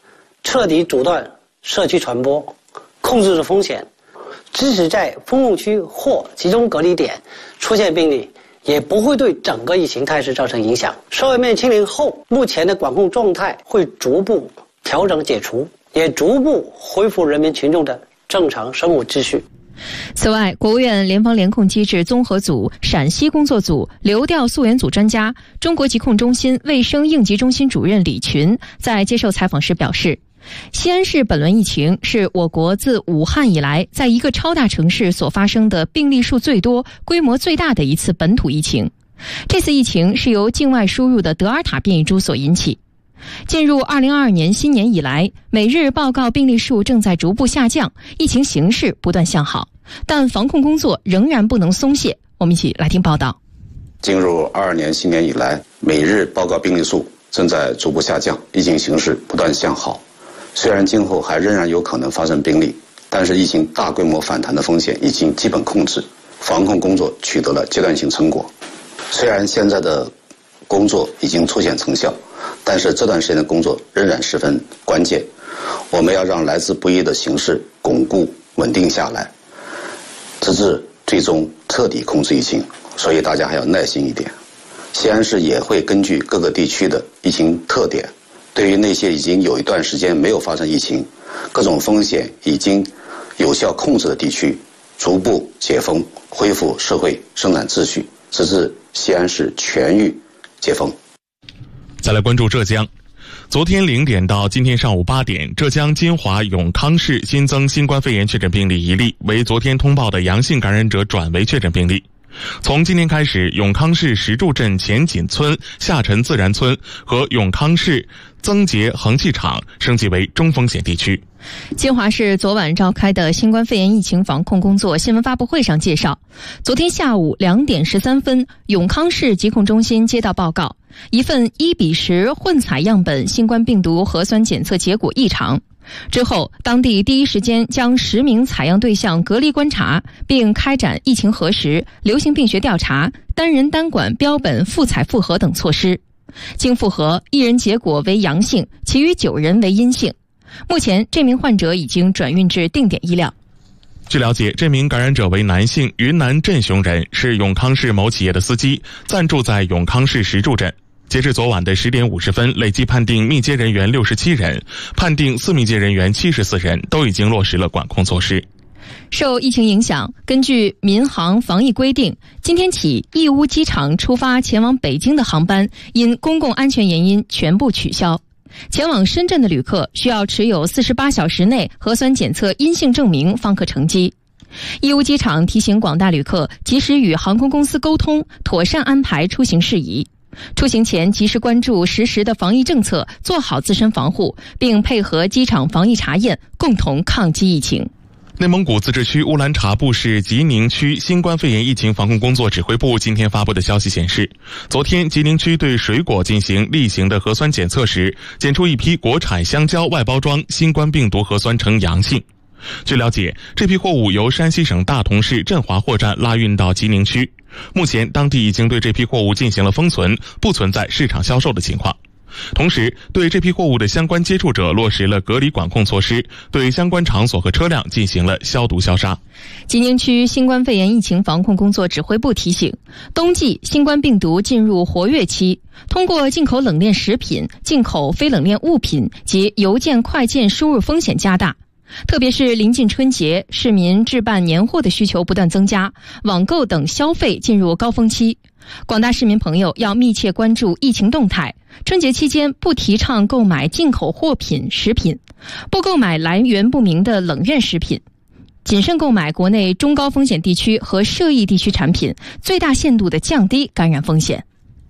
彻底阻断社区传播，控制住风险，即使在封控区或集中隔离点出现病例，也不会对整个疫情态势造成影响。社会面清零后，目前的管控状态会逐步调整解除，也逐步恢复人民群众的正常生活秩序。 此外，国务院联防联控机制综合组、陕西工作组、流调溯源组专家、中国疾控中心卫生应急中心主任李群在接受采访时表示，西安市本轮疫情是我国自武汉以来在一个超大城市所发生的病例数最多、规模最大的一次本土疫情。这次疫情是由境外输入的德尔塔变异株所引起。进入二零二二年新年以来，每日报告病例数正在逐步下降，疫情形势不断向好，但防控工作仍然不能松懈。我们一起来听报道。 进入二二年新年以来，每日报告病例数正在逐步下降，疫情形势不断向好。虽然今后还仍然有可能发生病例，但是疫情大规模反弹的风险已经基本控制，防控工作取得了阶段性成果。虽然现在的工作已经出现成效，但是这段时间的工作仍然十分关键。我们要让来之不易的形势巩固稳定下来，直至最终彻底控制疫情，所以大家还要耐心一点。西安市也会根据各个地区的疫情特点，对于那些已经有一段时间没有发生疫情、各种风险已经有效控制的地区，逐步解封，恢复社会生产秩序，直至西安市全域解封。 再来关注浙江。昨天零点到今天上午八点，浙江金华永康市新增新冠肺炎确诊病例一例，为昨天通报的阳性感染者转为确诊病例。从今天开始，永康市石柱镇前锦村、下沉自然村和永康市增杰恒气厂升级为中风险地区。 金华市昨晚召开的新冠肺炎疫情防控工作新闻发布会上介绍，昨天下午两点十三分，永康市疾控中心接到报告，一份一比十混采样本新冠病毒核酸检测结果异常。之后，当地第一时间将十名采样对象隔离观察，并开展疫情核实、流行病学调查、单人单管标本复采复核等措施。经复核，一人结果为阳性，其余九人为阴性。目前，这名患者已经转运至定点医疗。 据了解，这名感染者为男性，云南镇雄人，是永康市某企业的司机，暂住在永康市石柱镇。截至昨晚的十点五十分，累计判定密接人员六十七人，判定次密接人员七十四人，都已经落实了管控措施。 受疫情影响，根据民航防疫规定，今天起义乌机场出发前往北京的航班因公共安全原因全部取消。前往深圳的旅客需要持有四十八小时内核酸检测阴性证明方可乘机。义乌机场提醒广大旅客及时与航空公司沟通，妥善安排出行事宜。出行前及时关注实时的防疫政策，做好自身防护，并配合机场防疫查验，共同抗击疫情。 内蒙古自治区乌兰察布市吉宁区新冠肺炎疫情防控工作指挥部今天发布的消息显示，昨天吉宁区对水果进行例行的核酸检测时，检出一批国产香蕉外包装新冠病毒核酸呈阳性。据了解，这批货物由山西省大同市振华货站拉运到吉宁区，目前当地已经对这批货物进行了封存，不存在市场销售的情况。同时，对这批货物的相关接触者落实了隔离管控措施，对相关场所和车辆进行了消毒消杀。 吉宁区新冠肺炎疫情防控工作指挥部提醒，冬季新冠病毒进入活跃期，通过进口冷链食品、进口非冷链物品及邮件快件输入风险加大。特别是临近春节，市民置办年货的需求不断增加，网购等消费进入高峰期。广大市民朋友要密切关注疫情动态，春节期间不提倡购买进口货品、食品，不购买来源不明的冷链食品，谨慎购买国内中高风险地区和涉疫地区产品，最大限度地降低感染风险。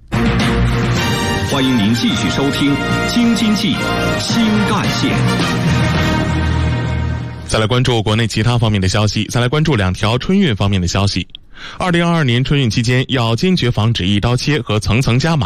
欢迎您继续收听《京津冀新干线》。 再来关注国内其他方面的消息，再来关注两条春运方面的消息。二零二二年春运期间要坚决防止一刀切和层层加码。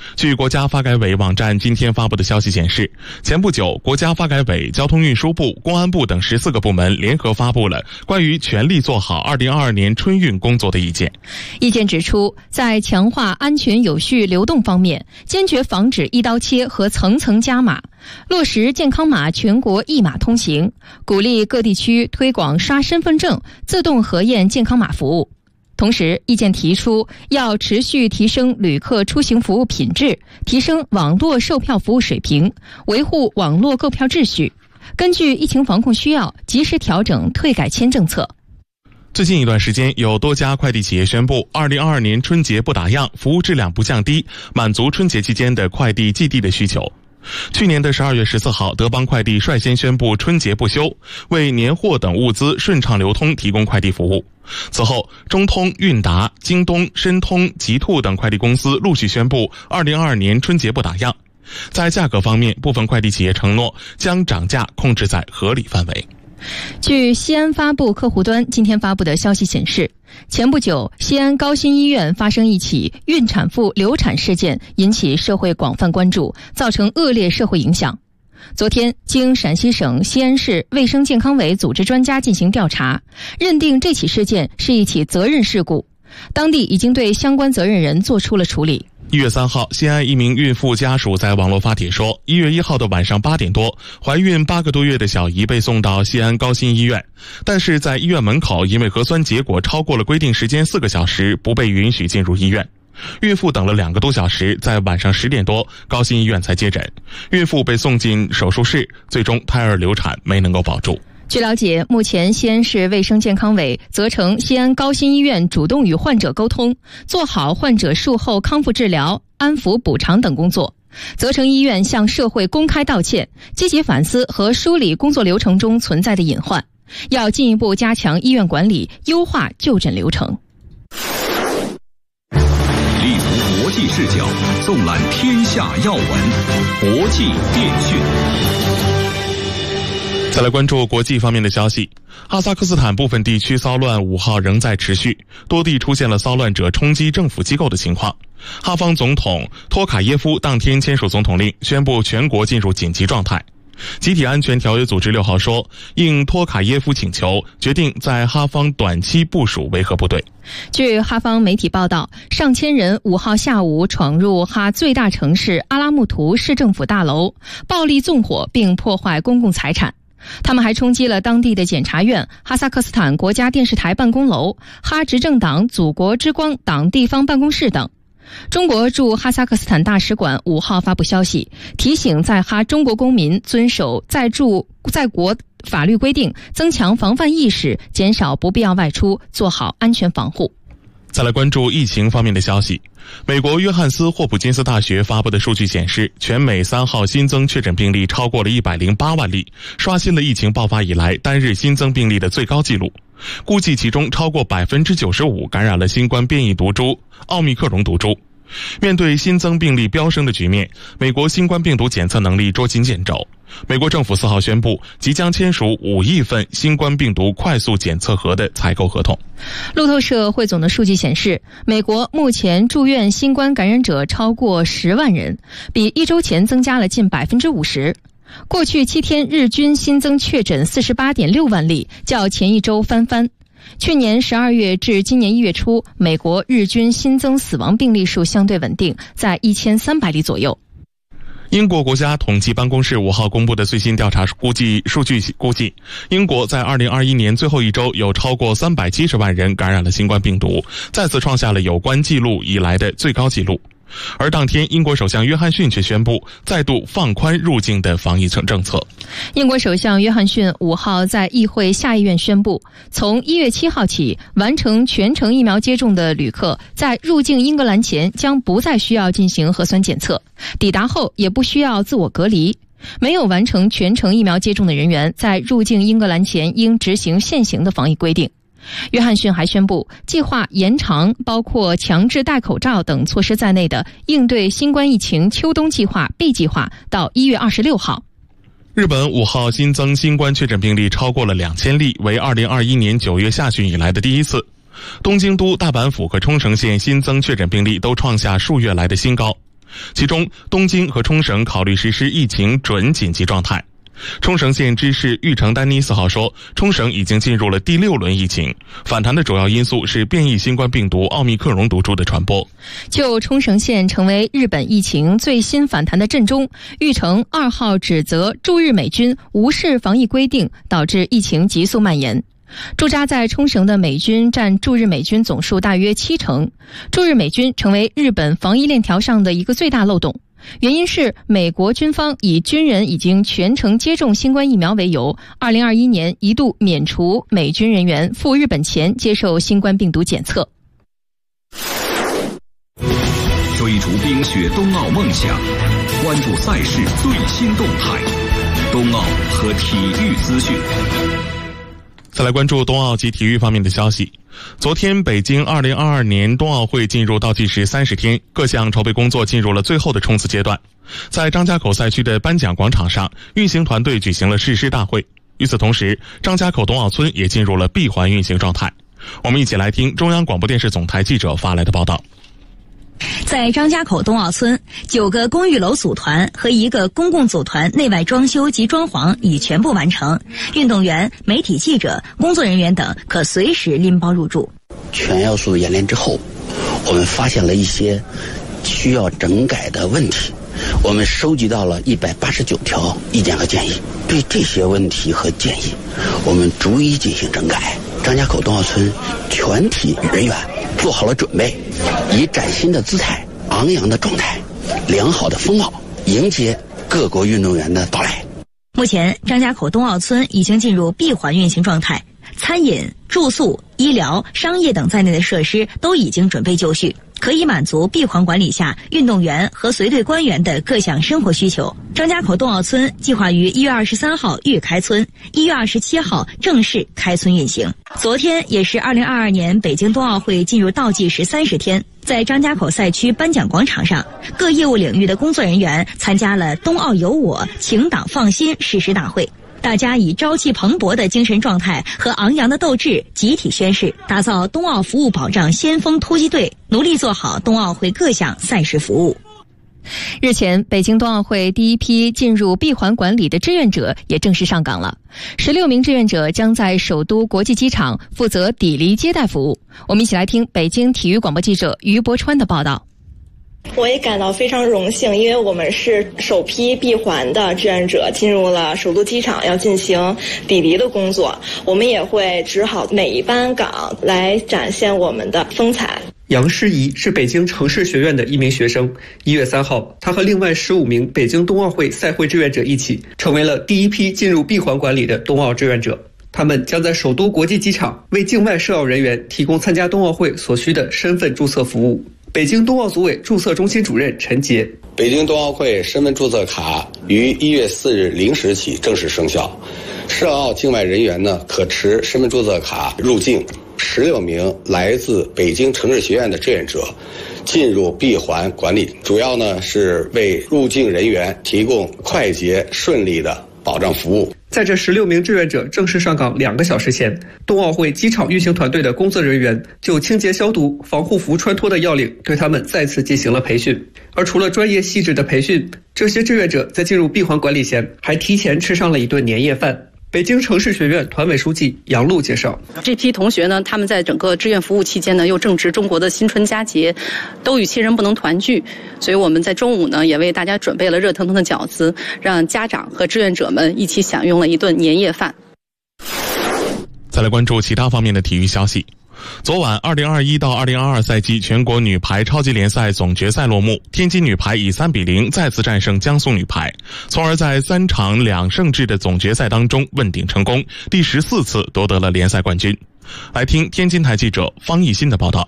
据国家发改委网站今天发布的消息显示，前不久，国家发改委、交通运输部、公安部等十四个部门联合发布了关于全力做好二零二二年春运工作的意见。 意见指出，在强化安全有序流动方面，坚决防止一刀切和层层加码，落实健康码全国一码通行，鼓励各地区推广刷身份证、自动核验健康码服务。同时，意见提出要持续提升旅客出行服务品质，提升网络售票服务水平，维护网络购票秩序，根据疫情防控需要，及时调整退改签政策。 最近一段时间，有多家快递企业宣布二零二二年春节不打烊，服务质量不降低，满足春节期间的快递寄递的需求。去年的十二月十四号，德邦快递率先宣布春节不休，为年货等物资顺畅流通提供快递服务。此后，中通、韵达、京东、申通、极兔等快递公司陆续宣布二零二二年春节不打烊。在价格方面，部分快递企业承诺将涨价控制在合理范围。 据西安发布客户端今天发布的消息显示，前不久，西安高新医院发生一起孕产妇流产事件，引起社会广泛关注，造成恶劣社会影响。昨天，经陕西省西安市卫生健康委组织专家进行调查，认定这起事件是一起责任事故，当地已经对相关责任人做出了处理。 一月三号，西安一名孕妇家属在网络发帖说，一月一号的晚上八点多，怀孕八个多月的小姨被送到西安高新医院，但是在医院门口因为核酸结果超过了规定时间四个小时，不被允许进入医院。孕妇等了两个多小时，在晚上十点多，高新医院才接诊，孕妇被送进手术室，最终胎儿流产，没能够保住。 据了解，目前西安市卫生健康委责成西安高新医院主动与患者沟通，做好患者术后康复治疗、安抚补偿等工作，责成医院向社会公开道歉，积极反思和梳理工作流程中存在的隐患，要进一步加强医院管理，优化就诊流程。 立足国际视角，纵览天下要闻，国际电讯。 再来关注国际方面的消息，哈萨克斯坦部分地区骚乱五号仍在持续，多地出现了骚乱者冲击政府机构的情况。哈方总统托卡耶夫当天签署总统令，宣布全国进入紧急状态。集体安全条约组织六号说，应托卡耶夫请求，决定在哈方短期部署维和部队。 据哈方媒体报道，上千人五号下午闯入哈最大城市阿拉木图市政府大楼，暴力纵火并破坏公共财产。他们还冲击了当地的检察院、哈萨克斯坦国家电视台办公楼、哈执政党祖国之光党地方办公室等。中国驻哈萨克斯坦大使馆五号发布消息，提醒在哈中国公民遵守在驻在国法律规定，增强防范意识，减少不必要外出，做好安全防护。 再来关注疫情方面的消息，美国约翰斯霍普金斯大学发布的数据显示，全美三号新增确诊病例超过了一百零八万例，刷新了疫情爆发以来单日新增病例的最高纪录。估计其中超过百分之九十五感染了新冠变异毒株奥密克戎毒株。面对新增病例飙升的局面，美国新冠病毒检测能力捉襟见肘。美国政府四号宣布，即将签署五亿份新冠病毒快速检测盒的采购合同。 路透社汇总的数据显示，美国目前住院新冠感染者超过十万人，比一周前增加了近百分之五十。过去七天日均新增确诊四十八点六万例，较前一周翻番。去年十二月至今年一月初，美国日均新增死亡病例数相对稳定，在一千三百例左右。 英国国家统计办公室五号公布的最新调查估计数据估计，英国在二零二一年最后一周有超过三百七十万人感染了新冠病毒，再次创下了有关记录以来的最高纪录。而当天，英国首相约翰逊却宣布再度放宽入境的防疫政策。 英国首相约翰逊五号在议会下议院宣布，从一月七号起，完成全程疫苗接种的旅客在入境英格兰前将不再需要进行核酸检测，抵达后也不需要自我隔离。没有完成全程疫苗接种的人员在入境英格兰前应执行现行的防疫规定。约翰逊还宣布，计划延长包括强制戴口罩等措施在内的应对新冠疫情秋冬计划 B 计划到一月二十六号。 日本五号新增新冠确诊病例超过了两千例，为二零二一年九月下旬以来的第一次。东京都、大阪府和冲绳县新增确诊病例都创下数月来的新高。 其中东京和冲绳考虑实施疫情准紧急状态。冲绳县知事玉城丹妮四号说，冲绳已经进入了第六轮疫情，反弹的主要因素是变异新冠病毒奥密克戎毒株的传播。 就冲绳县成为日本疫情最新反弹的震中，玉城二号指责驻日美军无视防疫规定，导致疫情急速蔓延。驻扎在冲绳的美军占驻日美军总数大约七成，驻日美军成为日本防疫链条上的一个最大漏洞。原因是美国军方以军人已经全程接种新冠疫苗为由，二零二一年一度免除美军人员赴日本前接受新冠病毒检测。 追逐冰雪冬奥梦想，关注赛事最新动态，冬奥和体育资讯。 再来关注冬奥及体育方面的消息。昨天，北京二零二二年冬奥会进入倒计时三十天，各项筹备工作进入了最后的冲刺阶段。在张家口赛区的颁奖广场上，运行团队举行了誓师大会。与此同时，张家口冬奥村也进入了闭环运行状态。我们一起来听中央广播电视总台记者发来的报道。 在张家口冬奥村，九个公寓楼组团和一个公共组团内外装修及装潢已全部完成，运动员、媒体记者、工作人员等可随时拎包入住。 全要素演练之后，我们发现了一些需要整改的问题，我们收集到了一百八十九条意见和建议。对这些问题和建议，我们逐一进行整改。张家口冬奥村全体人员做好了准备，以崭新的姿态、昂扬的状态、良好的风貌迎接各国运动员的到来。 目前，张家口冬奥村已经进入闭环运行状态，餐饮、住宿、医疗、商业等在内的设施都已经准备就绪，可以满足闭环管理下运动员和随队官员的各项生活需求。张家口冬奥村计划于一月二十三号预开村，一月二十七号正式开村运行。昨天也是二零二二年北京冬奥会进入倒计时三十天，在张家口赛区颁奖广场上，各业务领域的工作人员参加了冬奥有我，请党放心誓师大会。大家以朝气蓬勃的精神状态和昂扬的斗志集体宣誓，打造冬奥服务保障先锋突击队，努力做好冬奥会各项赛事服务。 日前，北京冬奥会第一批进入闭环管理的志愿者也正式上岗了。十六名志愿者将在首都国际机场负责抵离接待服务。我们一起来听北京体育广播记者于博川的报道。 我也感到非常荣幸，因为我们是首批闭环的志愿者进入了首都机场，要进行抵离的工作。我们也会值好每一班岗，来展现我们的风采。 杨诗怡是北京城市学院的一名学生。一月三号，他和另外十五名北京冬奥会赛会志愿者一起，成为了第一批进入闭环管理的冬奥志愿者。他们将在首都国际机场为境外涉奥人员提供参加冬奥会所需的身份注册服务。北京冬奥组委注册中心主任陈杰： 北京冬奥会身份注册卡于一月四日零时起正式生效，涉奥境外人员呢可持身份注册卡入境。十六名来自北京城市学院的志愿者进入闭环管理，主要呢是为入境人员提供快捷顺利的保障服务。 在这十六名志愿者正式上岗两个小时前，冬奥会机场运行团队的工作人员就清洁消毒、防护服穿脱的要领对他们再次进行了培训。而除了专业细致的培训，这些志愿者在进入闭环管理前还提前吃上了一顿年夜饭。北京城市学院团委书记杨璐介绍， 这批同学呢，他们在整个志愿服务期间呢，又正值中国的新春佳节，都与亲人不能团聚，所以我们在中午呢，也为大家准备了热腾腾的饺子，让家长和志愿者们一起享用了一顿年夜饭。 再来关注其他方面的体育消息。昨晚二零二一到二零二二赛季全国女排超级联赛总决赛落幕，天津女排以三比零再次战胜江苏女排，从而在三场两胜制的总决赛当中问鼎成功，第十四次夺得了联赛冠军。来听天津台记者方艺新的报道。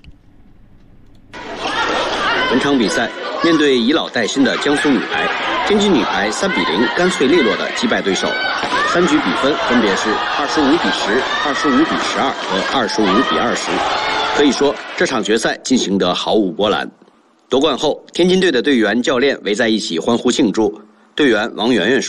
本场比赛面对以老带新的江苏女排，天津女排三比零干脆利落地击败对手，三局比分分别是二十五比十、二十五比十二和二十五比二十。可以说，这场决赛进行得毫无波澜。夺冠后，天津队的队员、教练围在一起欢呼庆祝。队员王媛媛说：“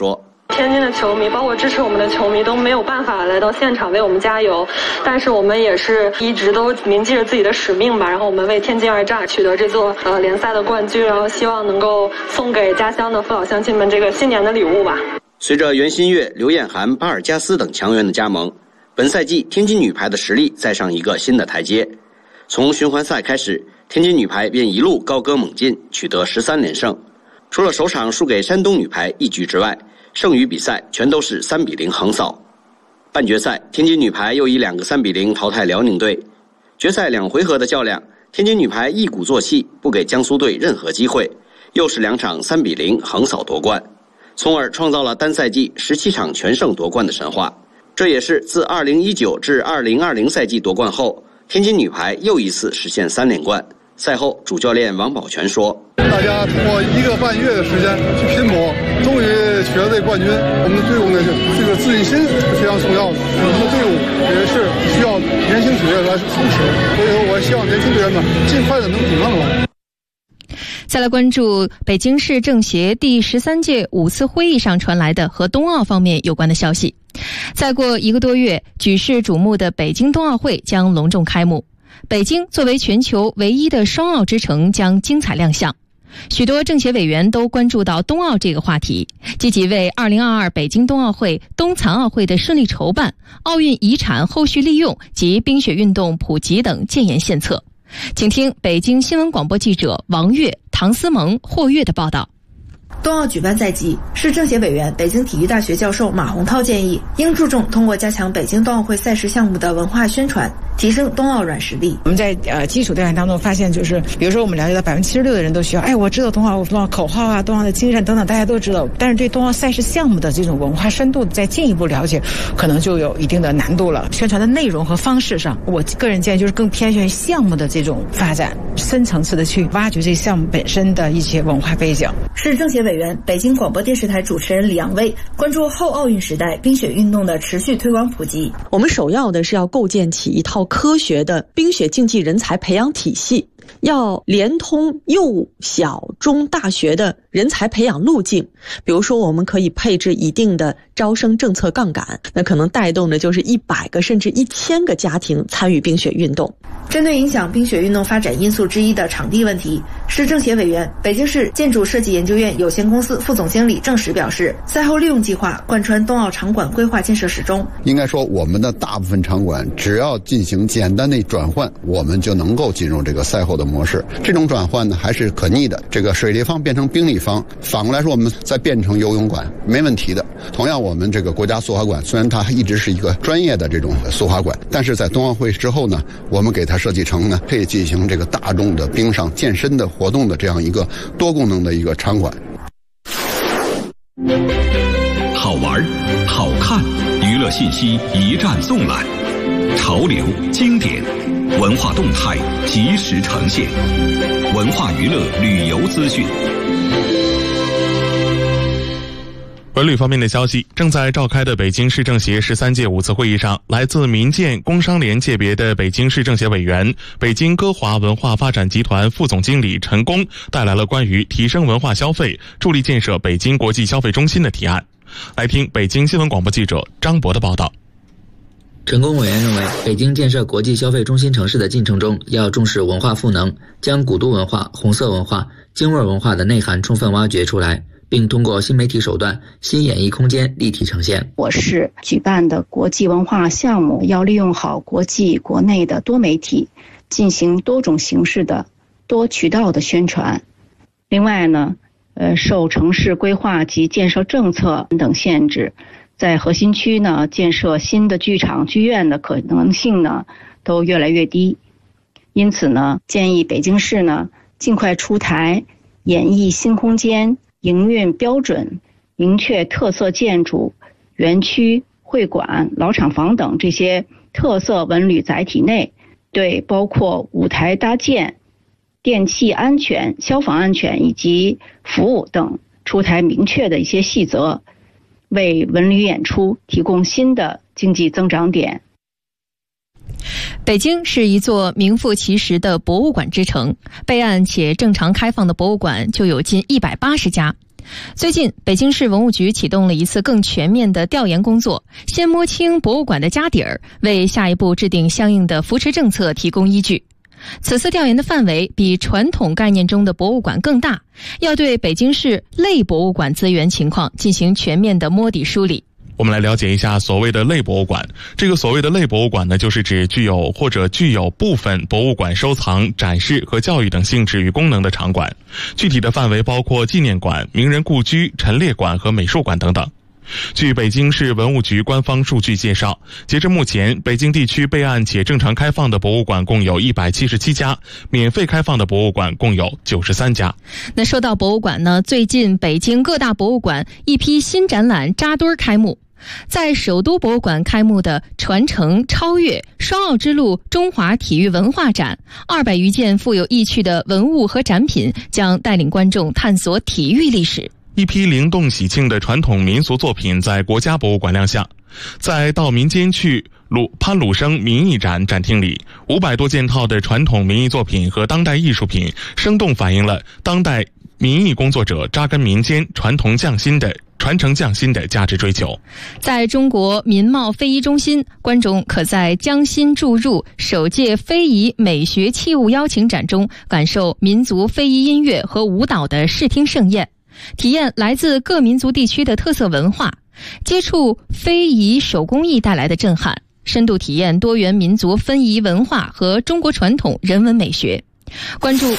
天津的球迷，包括支持我们的球迷都没有办法来到现场为我们加油，但是我们也是一直都铭记着自己的使命吧，然后我们为天津而战，取得这座呃联赛的冠军，然后希望能够送给家乡的父老乡亲们这个新年的礼物吧。 随着袁心玥、刘艳涵、巴尔加斯等强援的加盟，本赛季天津女排的实力再上一个新的台阶。从循环赛开始，天津女排便一路高歌猛进，取得十三连胜。除了首场输给山东女排一局之外，剩余比赛全都是三比零横扫。半决赛，天津女排又以两个三比零淘汰辽宁队。决赛两回合的较量，天津女排一鼓作气，不给江苏队任何机会，又是两场三比零横扫夺冠，从而创造了单赛季十七场全胜夺冠的神话。这也是自二零一九至二零二零赛季夺冠后，天津女排又一次实现三连冠。赛后，主教练王宝全说：“ 大家通过一个半月的时间去拼搏，终于取得这冠军。我们的队伍呢，这个自信心是非常重要的。我们的队伍也是需要年轻球员来扶持，所以说，我希望年轻队员们尽快的能顶上来。” 再来关注北京市政协第十三届五次会议上传来的和冬奥方面有关的消息。再过一个多月，举世瞩目的北京冬奥会将隆重开幕。北京作为全球唯一的双奥之城将精彩亮相。许多政协委员都关注到冬奥这个话题，积极为二零二二北京冬奥会、冬残奥会的顺利筹办、奥运遗产后续利用及冰雪运动普及等建言献策。请听北京新闻广播记者王悦、唐思萌、霍悦的报道。 冬奥举办在即，市政协委员、北京体育大学教授马洪涛建议，应注重通过加强北京冬奥会赛事项目的文化宣传，提升冬奥软实力。 我们在呃基础调研当中发现，就是比如说我们了解到百分之七十六的人都需要，哎，我知道冬奥冬奥口号啊，冬奥的精神等等，大家都知道，但是对冬奥赛事项目的这种文化深度再进一步了解，可能就有一定的难度了。宣传的内容和方式上，我个人建议就是更偏向于项目的这种发展，深层次的去挖掘这项目本身的一些文化背景。 市政协委员、北京广播电视台主持人李阳威关注后奥运时代冰雪运动的持续推广普及。 我们首要的是要构建起一套科学的冰雪竞技人才培养体系，要连通幼小中大学的人才培养路径。比如说，我们可以配置一定的招生政策杠杆，那可能带动的就是一百个甚至一千个家庭参与冰雪运动。 针对影响冰雪运动发展因素之一的场地问题，市政协委员、北京市建筑设计研究院有限公司副总经理郑石表示，赛后利用计划贯穿冬奥场馆规划建设始终。 应该说，我们的大部分场馆只要进行简单的转换，我们就能够进入这个赛后的模式。这种转换呢，还是可逆的。这个水立方变成冰立方，反过来说，我们再变成游泳馆，没问题的。同样，我们这个国家速滑馆虽然它一直是一个专业的这种速滑馆，但是在冬奥会之后呢，我们给它设计成呢，可以进行这个大众的冰上健身的活动的这样一个多功能的一个场馆。 好玩、好看，娱乐信息一站纵览，潮流、经典、文化动态及时呈现，文化娱乐旅游资讯。 文旅方面的消息，正在召开的北京市政协十三届五次会议上，来自民建、工商联界别的北京市政协委员、北京歌华文化发展集团副总经理陈功带来了关于提升文化消费、助力建设北京国际消费中心的提案。来听北京新闻广播记者张博的报道。 陈功委员认为，北京建设国际消费中心城市的进程中，要重视文化赋能，将古都文化、红色文化、京味文化的内涵充分挖掘出来，并通过新媒体手段、新演艺空间立体呈现。 我市举办的国际文化项目要利用好国际国内的多媒体，进行多种形式的多渠道的宣传。另外呢，呃，受城市规划及建设政策等限制，在核心区呢建设新的剧场、剧院的可能性呢都越来越低。因此呢，建议北京市呢尽快出台演绎新空间营运标准，明确特色建筑、园区、会馆、老厂房等这些特色文旅载体内，对包括舞台搭建、电气安全、消防安全以及服务等出台明确的一些细则，为文旅演出提供新的经济增长点。 北京是一座名副其实的博物馆之城，备案且正常开放的博物馆就有近一百八十家。 最近，北京市文物局启动了一次更全面的调研工作，先摸清博物馆的家底儿，为下一步制定相应的扶持政策提供依据。此次调研的范围比传统概念中的博物馆更大，要对北京市类博物馆资源情况进行全面的摸底梳理。 我们来了解一下所谓的类博物馆。这个所谓的类博物馆呢，就是指具有或者具有部分博物馆收藏、展示和教育等性质与功能的场馆。具体的范围包括纪念馆、名人故居、陈列馆和美术馆等等。据北京市文物局官方数据介绍，截至目前，北京地区备案且正常开放的博物馆共有一百七十七家，免费开放的博物馆共有九十三家。 那说到博物馆呢，最近北京各大博物馆一批新展览扎堆开幕。在首都博物馆开幕的传承超越双奥之路中华体育文化展，二百余件富有意趣的文物和展品将带领观众探索体育历史。 一批灵动喜庆的传统民俗作品在国家博物馆亮相。在到民间去鲁潘鲁生民艺展展厅里，五百多件套的传统民艺作品和当代艺术品，生动反映了当代民艺工作者扎根民间、传统匠心的传承匠心的价值追求。 在中国民贸非遗中心，观众可在匠心注入首届非遗美学器物邀请展中，感受民族非遗音乐和舞蹈的视听盛宴，体验来自各民族地区的特色文化，接触非遗手工艺带来的震撼，深度体验多元民族非遗文化和中国传统人文美学。关注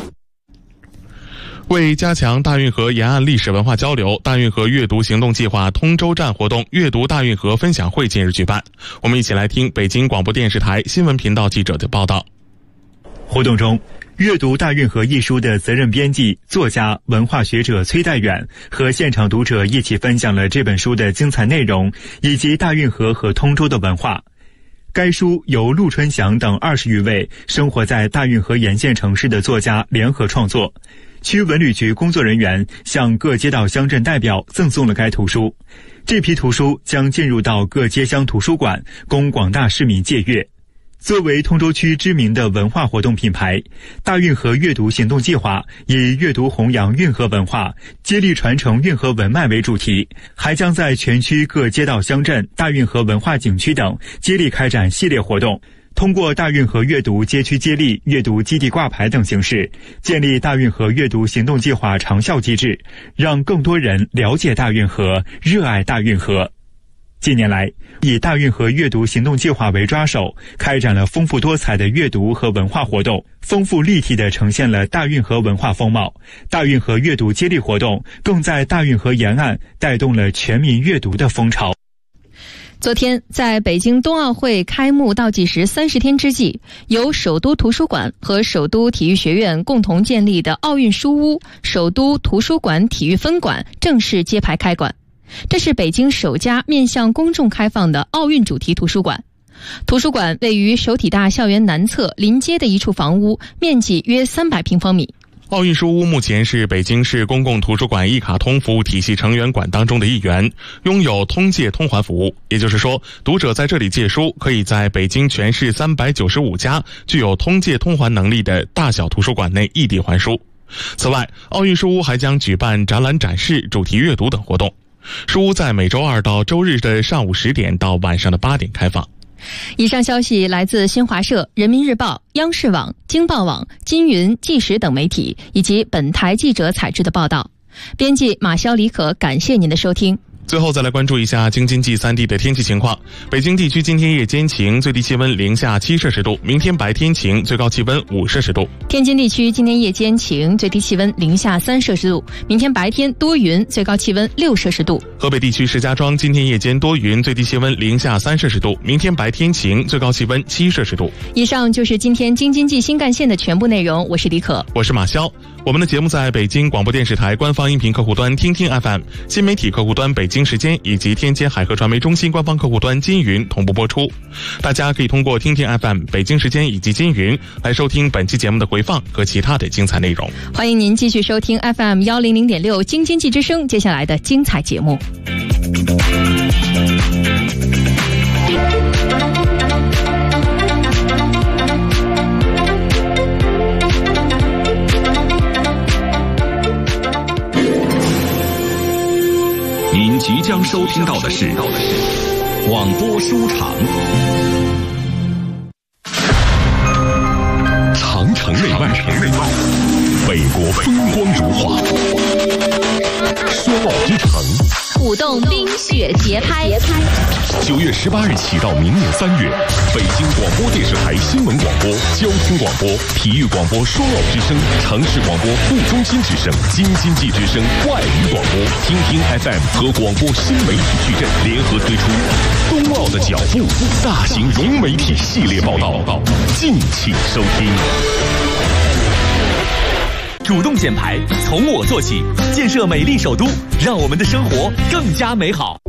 为加强大运河沿岸历史文化交流，大运河阅读行动计划通州站活动阅读大运河分享会近日举办。我们一起来听北京广播电视台新闻频道记者的报道。 活动中，阅读大运河一书的责任编辑、作家、文化学者崔代远和现场读者一起分享了这本书的精彩内容以及大运河和通州的文化。该书由陆春祥等二十余位生活在大运河沿线城市的作家联合创作。区文旅局工作人员向各街道乡镇代表赠送了该图书。这批图书将进入到各街乡图书馆，供广大市民借阅。作为通州区知名的文化活动品牌，大运河阅读行动计划以阅读弘扬运河文化、接力传承运河文脉为主题，还将在全区各街道乡镇、大运河文化景区等接力开展系列活动，通过大运河阅读街区接力、阅读基地挂牌等形式，建立大运河阅读行动计划长效机制，让更多人了解大运河、热爱大运河。近年来，以大运河阅读行动计划为抓手，开展了丰富多彩的阅读和文化活动，丰富立体地呈现了大运河文化风貌。大运河阅读接力活动更在大运河沿岸带动了全民阅读的风潮。 昨天，在北京冬奥会开幕倒计时三十天之际，由首都图书馆和首都体育学院共同建立的奥运书屋首都图书馆体育分馆正式揭牌开馆。这是北京首家面向公众开放的奥运主题图书馆。图书馆位于首体大校园南侧临街的一处房屋，面积约三百平方米。 奥运书屋目前是北京市公共图书馆一卡通服务体系成员馆当中的一员，拥有通借通还服务。也就是说，读者在这里借书，可以在北京全市三百九十五家具有通借通还能力的大小图书馆内异地还书。此外，奥运书屋还将举办展览展示、主题阅读等活动。书屋在每周二到周日的上午十点到晚上的八点开放。 以上消息来自新华社、人民日报、央视网、京报网、金云、纪实等媒体，以及本台记者采制的报道。编辑马潇、李可，感谢您的收听。 最后再来关注一下京津冀三地的天气情况。北京地区今天夜间晴，最低气温零下七摄氏度；明天白天晴，最高气温五摄氏度。 天津地区今天夜间晴，最低气温零下三摄氏度；明天白天多云，最高气温六摄氏度。 河北地区石家庄今天夜间多云，最低气温零下三摄氏度；明天白天晴，最高气温七摄氏度。 以上就是今天京津冀新干线的全部内容。我是李可， 我是马潇。我们的节目在北京广播电视台官方音频客户端听听 F M、 新媒体客户端北京时间以及天津海河传媒中心官方客户端金云同步播出。大家可以通过听听 F M、 北京时间以及金云来收听本期节目的回放和其他的精彩内容。 欢迎您继续收听 F M 一零零点六京津冀之声接下来的精彩节目。 收听到的是广播书场。长城内外，北国风光如画，说奥之城， 舞动冰雪节拍。 九月十八日起到明年三月，北京广播电视台新闻广播、交通广播、体育广播双奥之声、城市广播副中心之声、京津冀之声外语广播、听听 F M 和广播新媒体矩阵联合推出冬奥的脚步大型融媒体系列报道，敬请收听。 主动减排，从我做起，建设美丽首都，让我们的生活更加美好。